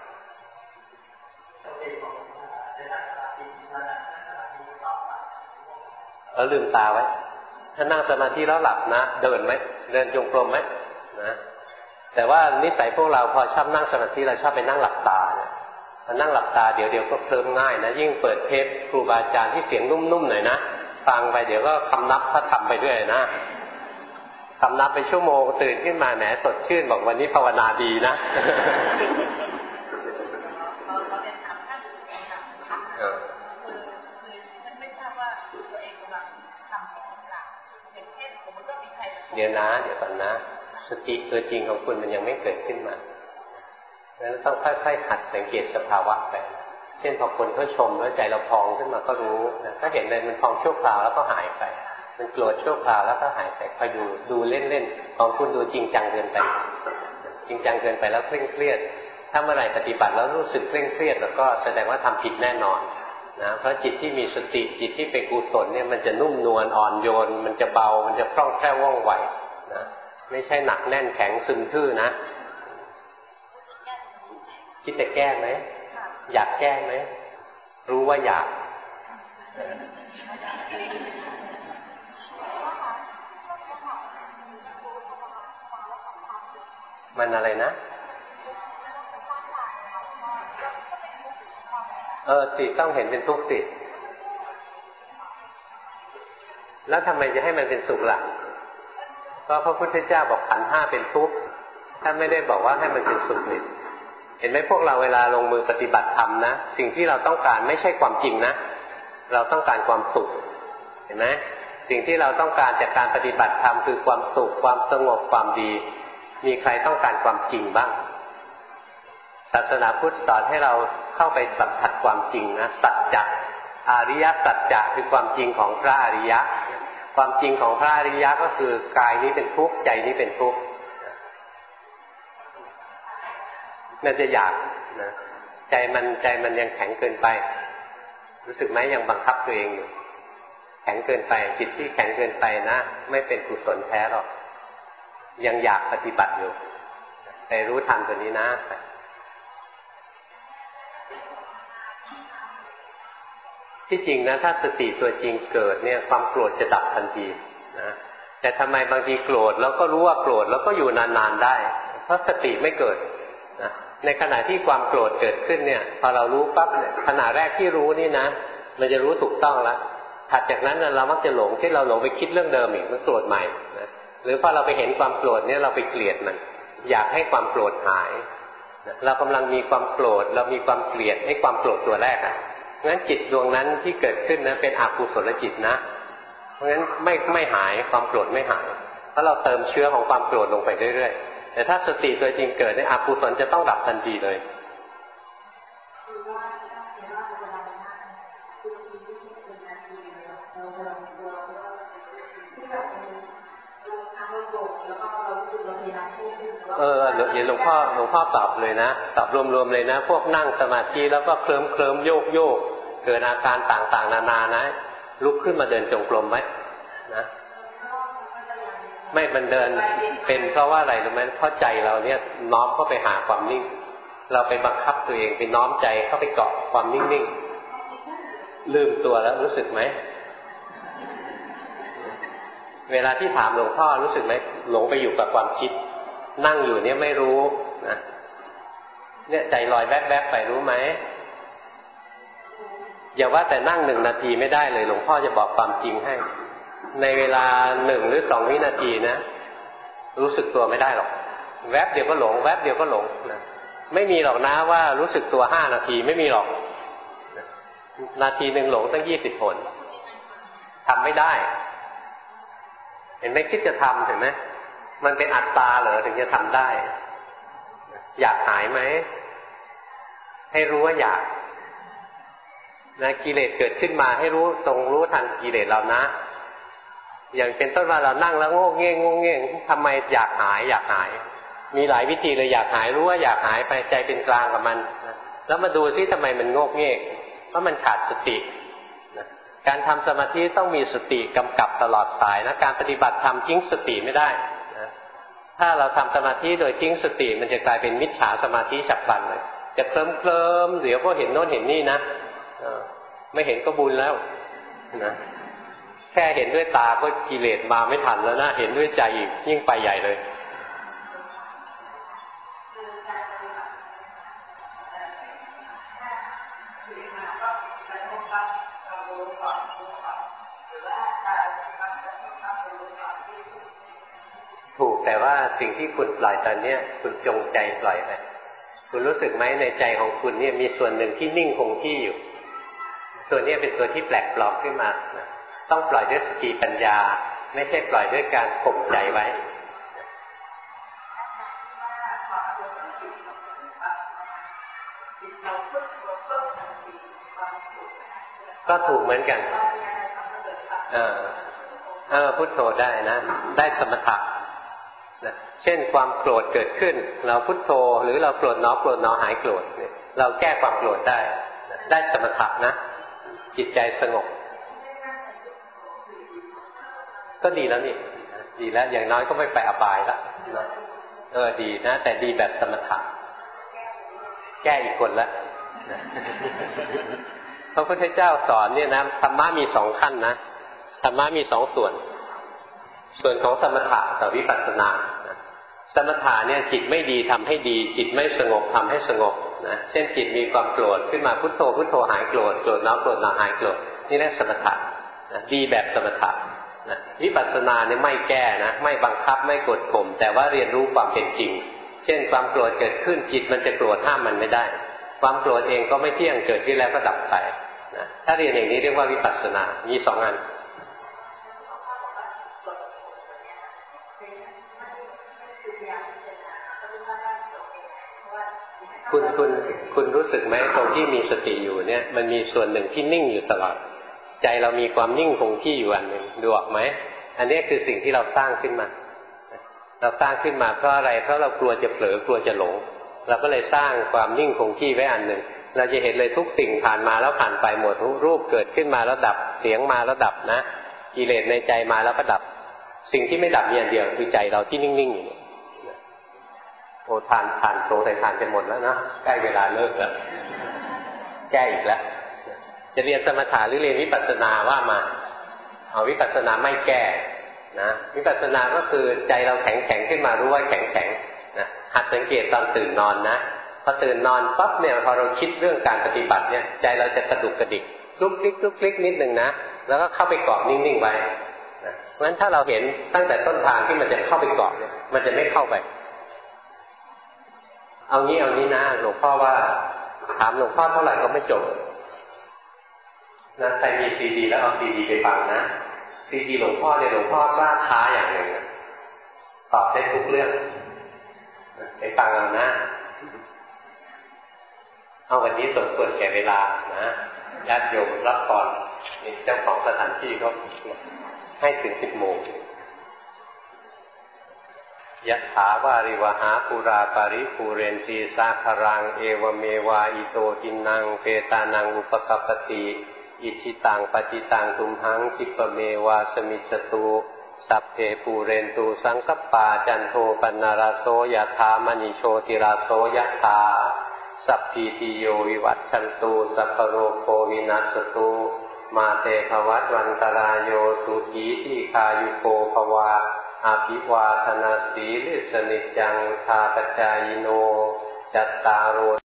ลืมตาไว้ถ้านั่งสมาธิแล้วหลับนะเดินไหมเดินจงกรมไหมนะแต่ว่านิสัยพวกเราพอชอบนั่งสมาธิเราชอบไปนั่งหลับตาเนี่ยพอนั่งหลับตาเดี๋ยวก็เคลิ้มง่ายนะยิ่งเปิดเทปครูบาอาจารย์ที่เสียงนุ่มๆหน่อยนะฟังไปเดี๋ยวก็คำนับพระธรรมไปด้วยนะคำนับไปชั่วโมงตื่นขึ้นมาแหมสดชื่นบอกวันนี้ภาวนาดีนะเดี๋ยวก่อนนะสติตัวจริงของคุณมันยังไม่เกิดขึ้นมาแล้วต้องค่อยๆหัดสังเกตสภาวะไปเช่นพอคนเขาชมแล้วใจเราพองขึ้นมาก็รู้นะถ้าเห็นเลยมันพองชั่วคราวแล้วก็หายไปมันโกรธชั่วคราวแล้วก็หายไปคอยดูเล่นๆของคุณดูจริงจังเกินไปจริงจังเกินไปแล้วเคร่งเครียดถ้าเมื่อไหร่ปฏิบัติแล้วรู้สึกเคร่งเครียดแล้วก็แสดงว่าทำผิดแน่นอนนะเพราะจิตที่มีสติจิตที่เป็นกุศลเนี่ยมันจะนุ่มนวลอ่อนโยนมันจะเบามันจะคล่องแคล่วว่องไวนะไม่ใช่หนักแน่นแข็งซึมทื่อนะคิดจะแก้ไหมอยากแก้ไหมรู้ว่าอยากมันอะไรนะสิต้องเห็นเป็นทุกข์สิแล้วทำไมจะให้มันเป็นสุขล่ะก็พระพุทธเจ้าบอกขันธ์ห้าเป็นทุกข์ท่านไม่ได้บอกว่าให้มันเป็นสุขนี่เห็นไหมพวกเราเวลาลงมือปฏิบัติธรรมนะสิ่งที่เราต้องการไม่ใช่ความจริงนะเราต้องการความสุขเห็นไหมสิ่งที่เราต้องการจากการปฏิบัติธรรมคือความสุขความสงบความดีมีใครต้องการความจริงบ้างศาสนาพุทธสอนให้เราเข้าไปสัมผัสความจริงนะสัจจะอริยสัจจะคือความจริงของพระอริยะความจริงของพระอริยะก็คือกายนี้เป็นทุกข์ใจนี้เป็นทุกข์มันจะอยากนะใจมันยังแข็งเกินไปรู้สึกไหมยังบังคับตัวเองอยู่แข็งเกินไปจิตที่แข็งเกินไปนะไม่เป็นกุศลแท้หรอกยังอยากปฏิบัติอยู่ไปรู้ทันตัวนี้นะที่จริงนะถ้าสติตัวจริงเกิดเนี่ยความโกรธจะดับทันทีนะแต่ทำไมบางทีโกรธแล้วก็รู้ว่าโกรธแล้วก็อยู่นานๆได้เพราะสติไม่เกิดนะในขณะที่ความโกรธเกิดขึ้นเนี่ยพอเรารู้ปั๊บขณะแรกที่รู้นี่นะมันจะรู้ถูกต้องแล้วถัดจากนั้นเรามักจะหลงที่เราหลงไปคิดเรื่องเดิมอีกมันโกรธใหม่นะหรือพอเราไปเห็นความโกรธเนี่ยเราไปเกลียดมันอยากให้ความโกรธหายเรากำลังมีความโกรธเรามีความเกลียดให้ความโกรธตัวแรกงั้นจิตดวงนั้นที่เกิดขึ้นนะเป็นอกุศลจิตนะเพราะงั้นไม่หายความโกรธไม่หายเพราะเราเติมเชื้อของความโกรธลงไปเรื่อยๆแต่ถ้าสติตัวจริงเกิดในอกุศลจะต้องดับทันทีเลยเดี๋ยวหลวงพ่อตอบเลยนะตอบรวมๆเลยนะพวกนั่งสมาธิแล้วก็เคลิ้มโยกเกิดอาการต่างๆนานานะลุกขึ้นมาเดินจงกรมไหมนะไม่มันเดินเป็นเพราะว่าอะไรรู้ไหมเพราะใจเราเนี่ยน้อมเข้าไปหาความนิ่งเราไปบังคับตัวเองไปน้อมใจเข้าไปเกาะความนิ่งๆลืมตัวแล้วรู้สึกไหมเวลาที่ถามหลวงพ่อรู้สึกไหมหลงไปอยู่กับความคิดนั่งอยู่เนี่ยไม่รู้นะเนี่ยใจลอยแวบๆไปรู้ไหมอย่าว่าแต่นั่ง1 นาทีไม่ได้เลยหลวงพ่อจะบอกความจริงให้ในเวลา1 หรือ 2 วินาทีนะรู้สึกตัวไม่ได้หรอกแวบเดียวก็หลงแวบเดียวก็หลงนะไม่มีหรอกนะว่ารู้สึกตัว5 นาทีไม่มีหรอกนาที1หลงตั้ง20 หนทำไม่ได้เห็นไหมคิดจะทำเห็นไหมมันเป็นอัตตาเหรอถึงจะทำได้อยากหายไหมให้รู้ว่าอยากนะกิเลสเกิดขึ้นมาให้รู้ตรงรู้ทันกิเลสเรานะอย่างเป็นต้นว่าเรานั่งแล้วโง่เง่งทำไมอยากหายมีหลายวิธีเลยอยากหายรู้ว่าอยากหายไปใจเป็นกลางกับมันแล้วมาดูซิทำไมมันโง่เง่เพราะมันขาดสติการทำสมาธิต้องมีสติกำกับตลอดสายนะการปฏิบัติธรรมทิ้งสติไม่ได้ถ้าเราทำสมาธิโดยทิ้งสติมันจะกลายเป็นมิจฉาสมาธิฉับพลันเลยจะเคลิ้มเดี๋ยวก็เห็นโน้นเห็นนี่นะไม่เห็นก็บุญแล้วนะแค่เห็นด้วยตาก็กิเลสมาไม่ทันแล้วนะเห็นด้วยใจอีกยิ่งไปใหญ่เลยถูกแต่ว่าสิ่งที่คุณปล่อยตอนนี้คุณจงใจปล่อยไปคุณรู้สึกไหมในใจของคุณเนี่ยมีส่วนหนึ่งที่นิ่งคงที่อยู่ส่วนนี้เป็นตัวที่แปลกปลอมขึ้นมาต้องปล่อยด้วยสติปัญญาไม่ใช่ปล่อยด้วยการข่มใจไว้ก็ถูกเหมือนกันพุทโธได้นะได้สมถะนะเช่นความโกรธเกิดขึ้นเราพุทโธหรือเราโกรธหนอหายโกรธเนี่ยเราแก้ความโกรธได้สมถะนะจิตใจสงบก็ดีแล้วนี่ดีแล้วอย่างน้อยก็ไม่ไปอบายแล้วดีนะแต่ดีแบบสมถะแก้อีกคนละพระพุทธเจ้าสอนเนี่ยนะธรรมะมี2ขั้นนะธรรมะมี2ส่วนของสมถะกับวิปัสสนาสมถะเนี่ยจิตไม่ดีทำให้ดีจิตไม่สงบทำให้สงบนะเช่นจิตมีความโกรธขึ้นมาพุทโธพุทโธหายโกรธโกรธหนอหายโกรธนี่เรียกสมถะนะดีแบบสมถะนะวิปัสสนาเนี่ยไม่แก้นะไม่บังคับไม่กดข่มแต่ว่าเรียนรู้ความเป็นจริงเช่นความโกรธเกิดขึ้นจิตมันจะโกรธห้ามมันไม่ได้ความโกรธเองก็ไม่เที่ยงเกิดขึ้นแล้วก็ดับไปนะถ้าเรียนอย่างนี้เรียกว่าวิปัสสนามี2 อันคุณรู้สึกไหมตรงที่มีสติอยู่เนี่ยมันมีส่วนหนึ่งที่นิ่งอยู่ตลอดใจเรามีความนิ่งคงที่อยู่อันหนึ่งดูออกไหมอันนี้คือสิ่งที่เราสร้างขึ้นมาเราสร้างขึ้นมาเพราะอะไรเพราะเรากลัวจะเผลอกลัวจะหลงเราก็เลยสร้างความนิ่งคงที่ไว้อันหนึ่งเราจะเห็นเลยทุกสิ่งผ่านมาแล้วผ่านไปหมดรูปเกิดขึ้นมาแล้วดับเสียงมาแล้วดับนะกิเลสในใจมาแล้วก็ดับสิ่งที่ไม่ดับมีอันเดียวคือใจเราที่นิ่งๆอยู่โอ้ทานโซ่ใส่ทานจะหมดแล้วนะใกล้เวลาเลิกแล้วแก้อีกแล้วจะเรียนสมถะหรือเรียนวิปัสสนาว่ามาเอาวิปัสสนาไม่แก้นะวิปัสสนาก็คือใจเราแข็งขึ้นมารู้ว่าแข็งนะหัดสังเกตตอนตื่นนอนนะพอตื่นนอนปั๊บเนี่ยพอเราคิดเรื่องการปฏิบัติเนี่ยใจเราจะกระดุกกระดิกลุกคลิกนิดนึงนะแล้วก็เข้าไปเกาะนิ่งๆไว้นะเพราะฉะนั้นถ้าเราเห็นตั้งแต่ต้นทางที่มันจะเข้าไปเกาะเนี่ยมันจะไม่เข้าไปเอางี้นะหลวงพ่อว่าถามหลวงพ่อเท่าไหร่ก็ไม่จบนะใครมีซีดีแล้วเอาซีดีไปฟังนะซีดีหลวงพ่อเนี่ยหลวงพ่อกล้าท้าอย่างหนึ่งตอบได้ทุกเรื่องไปฟังเอานะเอาวันนี้สมควรแก่เวลานะญาติโยมรับพรนี่เจ้าของสถานที่เขาให้ถึง10 โมงยะถาวาริวหาปุราปาริปูเรนตีสาคารังเอวเมวาอิโตทินังเปตานังอุปกัปปติอิชิตังปฏิตังตุมหังคิปเมวาสมิจจตุสัพเพปูเรนตุสังคปาจันโทปนารโสยะถามณิโชติราโสยะถาสัพพิติโยวิวัตชันตุสัพพโรโควินัสตุมาเตภวัตวันตรายโยสุขีทีคายุโกภวาอาภิวาทนาสีลิสนิจังทาปจายโนจัตตารโร